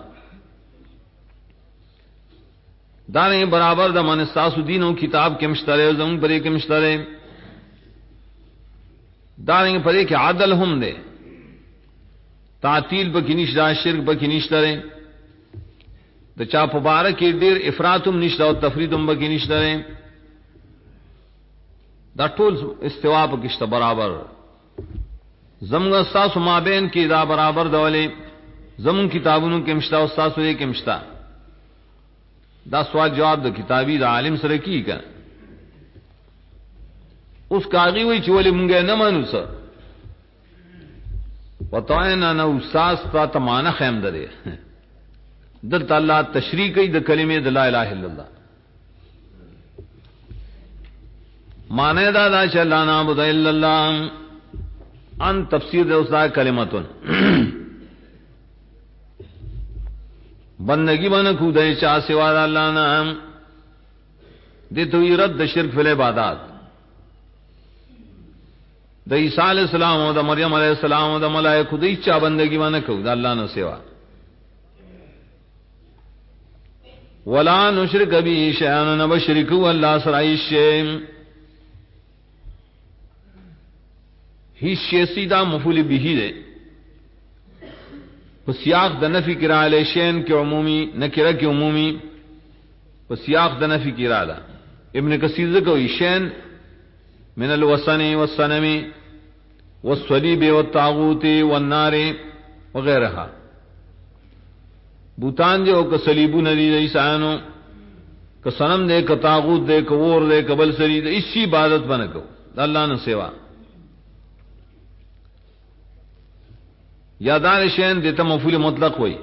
دانے برابر دا من استاسو دینوں کتاب کے مشترے زمون پرے کے مشترے داریں پرے کے عدل ہم دے تعطیل پا کنیش دا شرک پا کنیش داریں دا چاپ بارک کی دیر افراتم نشتا و تفریدم پا کنیش داریں دا ټول استوا پا کشتا برابر زمون استاسو مابین کی دا برابر دولے زمون کتابونوں کے مشتا استاسو دے کے مشتا دا سوال جواب دا کتابی دا عالم سره کی کا اس کاغی ہوئی چولے منگے نہ مانو سر وطائنا نہ استاذ تا تمانا خیم درے در اللہ تشریح کی دا کلمے دا لا الہ الا اللہ مانے دا دا لا نعبد الا اللہ ان تفسیر دا اس دا کلمتن بندگی بن کودے چا سوا اللہ نام دے تو رد شرک فی العبادات دا عیسیٰ علیہ السلام و دا مریم علیہ السلام و دا ملائکہ دے چا بندگی بن کود اللہ نہ سوا ولا نشرک به شیئا نبشرک والله سرای شیء هی شیء سیدھا مفعول به ده په سیاق د نفی کرا علی شین کې عمومی نکره کې عمومی په سیاق د نفی کرا ده ابن کثیر کو شین من الوسن والصنم والصلیب والطاغوت والنار وغیرها بوتان جو ک صلیبون دی عیسانو ک صنم دے ک طاغوت دے ک ور دے ک بل سری دے اسی عبادت بن کو اللہ نے سوا یادان شین دیتا مفعول مطلق ہوئی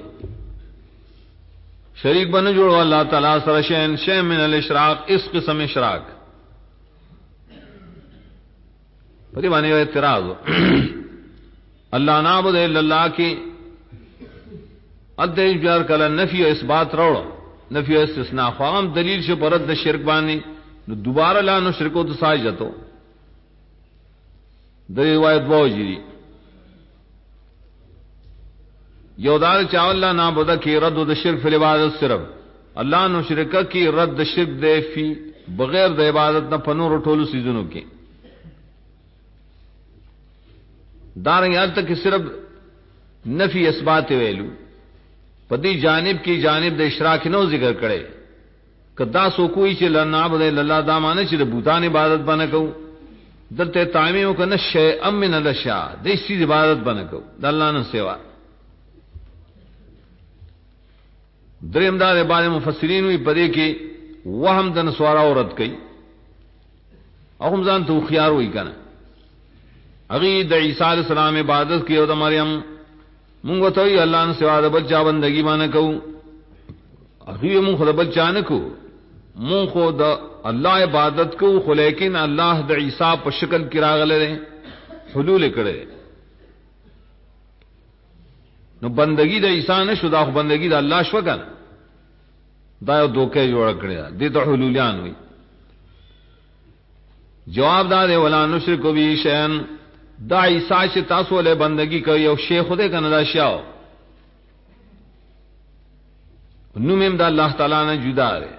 شریک بن جوڑ اللہ تعالی سر شین شین من الاشراق اس قسم اشراق پری بانے اعتراض اللہ نعبد الا اللہ کی اد اجبار کلا نفی و اثبات روڑا نفی و استثناء خواہم دلیل سے پرد شرک بانی دوبارہ لا نشرکو تو سائی جتو در روایت بہو جیری یودار چاو اللہ نعبد کی رد و شرک فی العبادت صرف اللہ نشرکہ کی رد شرک دے فی بغیر د عبادت نہ پنور ٹولو سیزنوں کی داریں یہاں تک کہ صرف نفی اثبات ویلو پدی جانب کی جانب د اشراک نو ذکر کرے کدا سو کوئی چ لنعبد اللہ دا معنی چ بوتان عبادت بن کو دلتے تعمیموں کا نشے امن الاشیاء دیسی عبادت بن کو اللہ نے سوا دریم دار بارے مفسرین ہوئی پدے کی وہم دن سوارا عورت کئی اہم زان تو خيار ہوئی کنا اگی د عیسی علیہ السلام عبادت کی او د مریم مونږ ته وی الله نه سوا د بچا بندگی باندې کو اخی مونږ خود بچا نه کو مونږ خو د الله عبادت کو خو لیکن الله د عیسی په شکل کې راغله حلول کړي نو بندگی د عیسی نه شو دا خو بندگی د الله شو کنه دا یو دوکه جوړ کړی دي ته حلولیان وي جواب دا دی ولا نشرک به شیئا دا عیسی چې تاسو له بندگی کوي او شیخ خدای کنه دا شاو نو مم دا الله تعالی نه جدا دی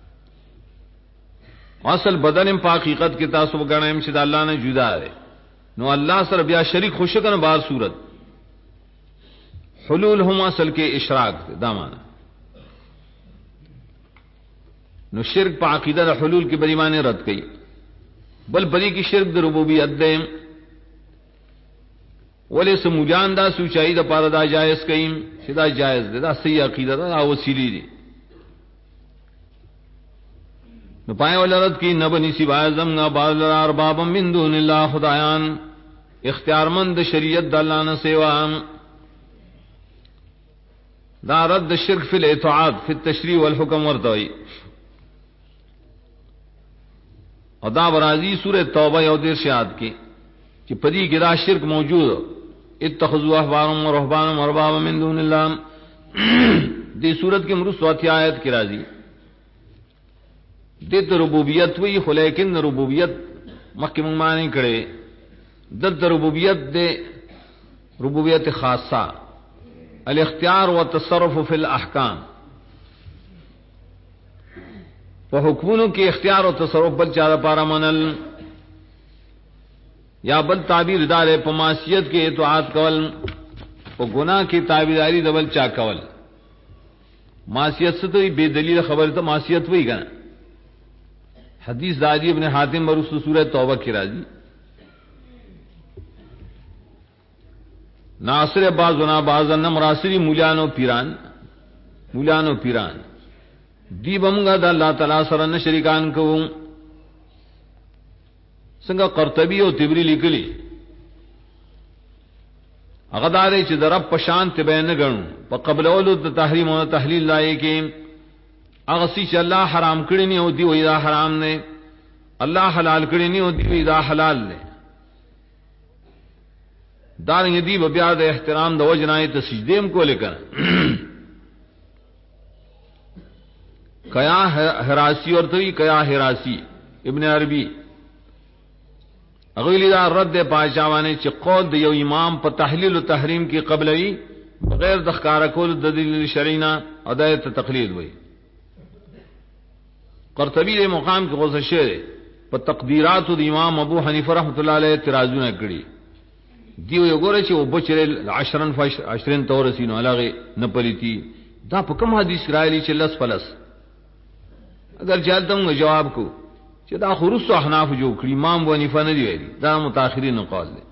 اصل بدن په حقیقت کې تاسو وګڼئ چې دا الله نه جدا دی نو الله سره بیا شریک خوش کنه بار صورت حلول هم اصل کې اشراک دا معنی نو شرک په عقیده د حلول کې بریمانه رد کړي بل بری کی شرک د ربوبیت دیم ولی سمجان دا سوچائی دا پارا دا جائز کئیم شدا جائز دے دا صحیح عقیدہ دا وسیلی دی نو پائے والا رد کی نبنی سی بازم نا باز اربابا من دون اللہ خدایان اختیار مند شریعت دا اللہ نا سیوان دا رد شرک فی الاطاعات فی التشریع والحکم ورتوئی اور دا برازی سورہ توبہ یو دیر شہاد کی کہ پدی کی دا شرک موجود اتخذوا احبارهم ورهبانهم اربابا من دون اللہ دی صورت کی مرس واتی آیت کی راضی دیت ربوبیت وی خو لیکن ربوبیت مخی مانی کرے دت ربوبیت دے ربوبیت خاصہ الاختیار والتصرف فی الاحکام و حکمونوں کے اختیار و تصرف بل چارہ پارا منل یا بل تعبیر دار پماسیت کے اطاعت کول او گناہ کی تعبیرداری دبل چا کول معصیت سے تو بے دلیل خبر تو معصیت وہی گنا حدیث دادی ابن حاتم برس سورہ توبہ کی راضی ناصر باز ونا باز مراسری مولانو پیران دی بمگا دا اللہ تعالی سره شریکان کو څنګه قرطبی او تبری لیکلی هغه داري چې د رب په شان ته بیان غنو په قبل اولو د تحریم او تحلیل لای کې هغه چې الله حرام کړی نه او دی وی دا حرام نه الله حلال کړی نه او دی وی دا حلال نه دارنګ دی بیا د احترام د وجنای ته سجدیم کولې کړه کیا حراسی اور توی کیا حراسی ابن عربی اغیلی دا رد پاچاوانے چی قول دا یو امام پا تحلیل و تحریم کی قبلوی بغیر دخکار کول دلیل شرعینا ادایت تقلید ہوئی قرطبی دے مقام کی غوث شعر په تقدیرات د امام ابو حنیفه رحمۃ اللہ علیہ اعتراضونه کړي دیو یو ګوره چې وبچرل 10 تورسینو علاوه نه پلیتی دا په کوم حدیث راځي چې لس پلس اگر چالتم جواب کو چې دا خرس احناف جو کړي امام ابو حنیفه نه دی ویلي دا متأخرین قول دي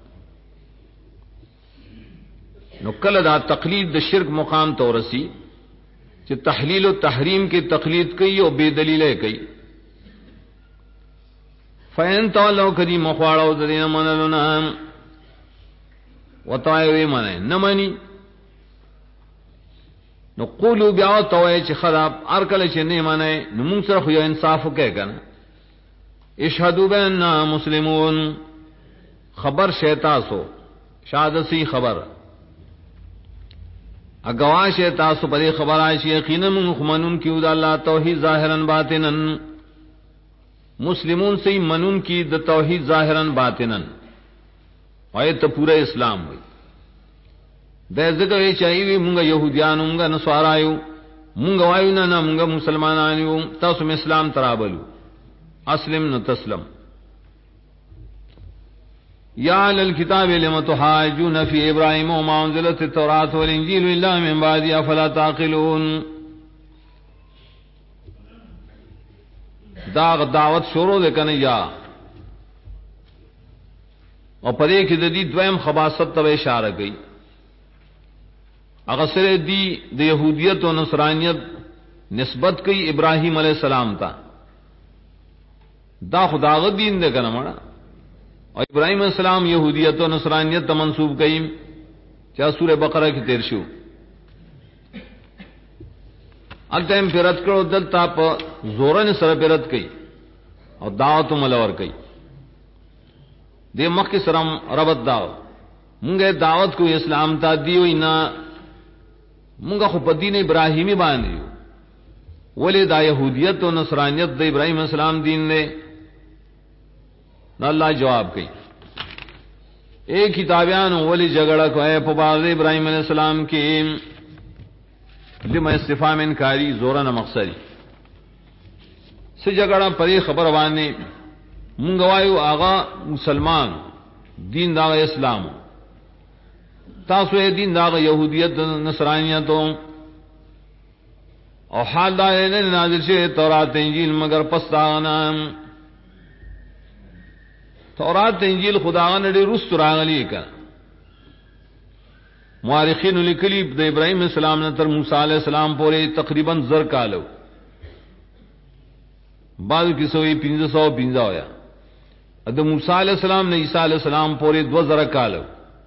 نو کله دا تقلید د شرک مقام تورسی چې تحلیل او تحریم کې تقلید کوي او بے دلیل کوي فین تولو کدی مخواړو د دې منلو نه وتاوی منه نه مني نو قولو بیا توای چې خراب ارکل چې نه منه نو موږ سره خو انصاف وکړي کنه اشهدوا باننا مسلمون خبر شیتاسو شهادتي خبر اگواش تاسو په خبر آئے یقینا منون کیو د الله توحید ظاهرا باطنا مسلمون سے منون کی د توحید ظاهرا باطنا وای ته پورا اسلام وای د زګوي چایوي مونږ يهوديانو مونږ نصارایو مونږ وایو نه مونږ مسلمانانو تاسو اسلام ترابلو اسلم نو تسلم یا اهل الكتاب لم تحاجون في ابراهيم وما انزلت التوراة والانجيل الا من بعد افلا تعقلون دا دعوت شروع ده کنه یا او پدې کې د دې دویم خباثت ته اشاره کړي هغه سره دی د يهوديت او نصرانيت نسبت کوي ابراهيم عليه السلام ته دا خداغه دین ده کنه مړه اور ابراہیم علیہ السلام یہودیت و نصرانیت ته منسوب کئ چا سورہ بقرہ کی تیر شو التم پرت کړو دلته په زورن سره پرت کئ او دعوت ملور کئ دې مخ کې سره ربط داو مونږه دعوت کو اسلام ته دیو نه مونږه خو په دین ابراهیمی باندې ولې دا یہودیت و نصرانیت د ابراہیم علیہ السلام دین نه اللہ جواب کئی ایک کتابیان ولی جگڑا کو ہے پباز ابراہیم علیہ السلام کی لما استفام انکاری زورن مقصری سے جگڑا پری خبر بانے منگوایو آغا مسلمان دین داغ اسلام تاسو دین داغ یہودیت نصرانیتوں اور حال دائے نازل سے تورات انجیل مگر پس داغنا تورات انجیل خداوند دې رست راغلی کا مورخین لیکلی د ابراهیم السلام نه تر موسی علیہ السلام پورې تقریبا زر کالو بعد کې سوې 1550 ہویا د موسی علیہ السلام نه عیسی علیہ السلام پورې 2000 کالو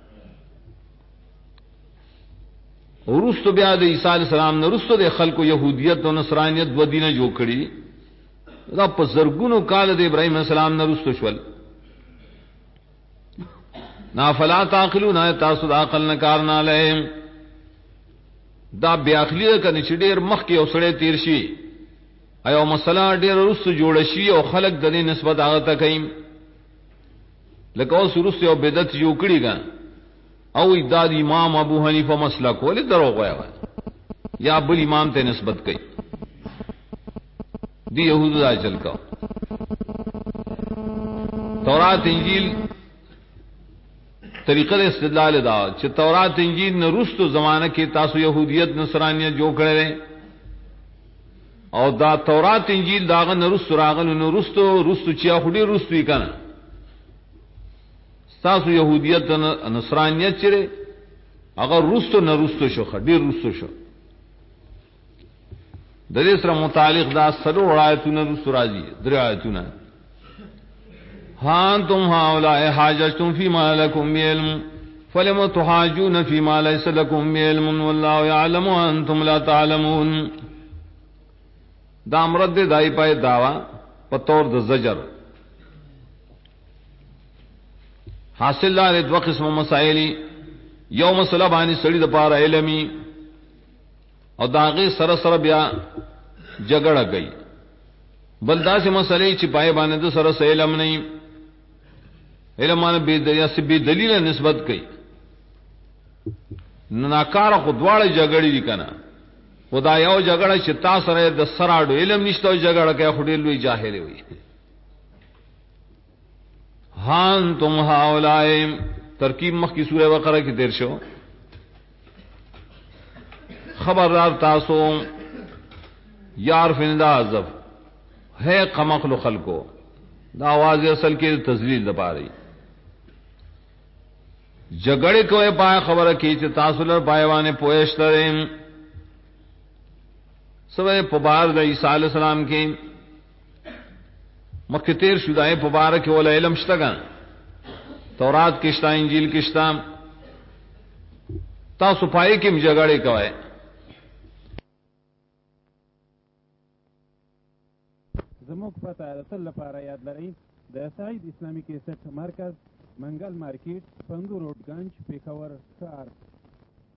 ورستو بیا د عیسی علیہ السلام نه رستو د خلکو يهودیت او نصرانیت و دینه جوړ کړي دا په زرګونو کال د ابراهیم السلام نه رستو شول نا فلا تعقلون تاسو د عقل نه کار نه لئ دا بیا اخلی کنه چې ډیر مخ کې اوسړې تیر شي ایو مسله ډیر رس جوړ شي او خلق د دې نسبت هغه ته کوي لکه اوس رس او بدعت جوړ کړي ګا او د امام ابو حنیفه مسلک ولې دروغ وایي یا بل امام ته نسبت کوي دی یهود دا چل کا تورات انجیل طریقہ استدلال دا چې تورات انجیل نه رستو زمانہ کې تاسو يهودیت نصرانیت جوړ کړل او دا تورات انجیل داغه نه رستو راغلو نو رستو چې خوري رستو یې کنه تاسو يهودیت نصرانیت چره اگر رستو نه رستو شو خډیر رستو شو د دې سره متعلق دا سلو آیتونه رستو راځي درې آیتونه ہاں تم ہاؤلاء حاججتم فيما لكم علم فلم تحاجون فيما ليس لكم علم والله يعلم وانتم لا تعلمون دا مرد دای پای داوا پتور د زجر حاصل لاره دو قسم مسائل یوم مسله باندې سړي د پاره علمي او داغه سره سره بیا جګړه گئی بلدا سے مسئلے چې پای باندې د سره علم نه علمان بے دلیل نسبت کئی ناکار خود دواړه جګړې دي کنه خدا یو جګړه چې تاسو سره د سراډو علم نشته جګړه کې خډې لوی جاهل وي هان تم هاولای ترکیب مخ کی سورہ بقرہ کی تیر شو خبردار تاسو یار فندا عذاب ہے قمقل خلقو دا आवाज اصل کې تذلیل دپاره جګړه کوي پای خبره کی چې تاسو لر پایوانه پوهشترین سوې په بار د عیسی علی السلام کې مکه تیر شودای په بار کې ول علم شتګان تورات کې شتا انجیل کې شتا تاسو پای کې جګړه کوي زموږ پته د تل لپاره یاد لرئ د سعید اسلامي کیسټ مرکز منګل مارکیټ پندو روډ گنج پېښور ښار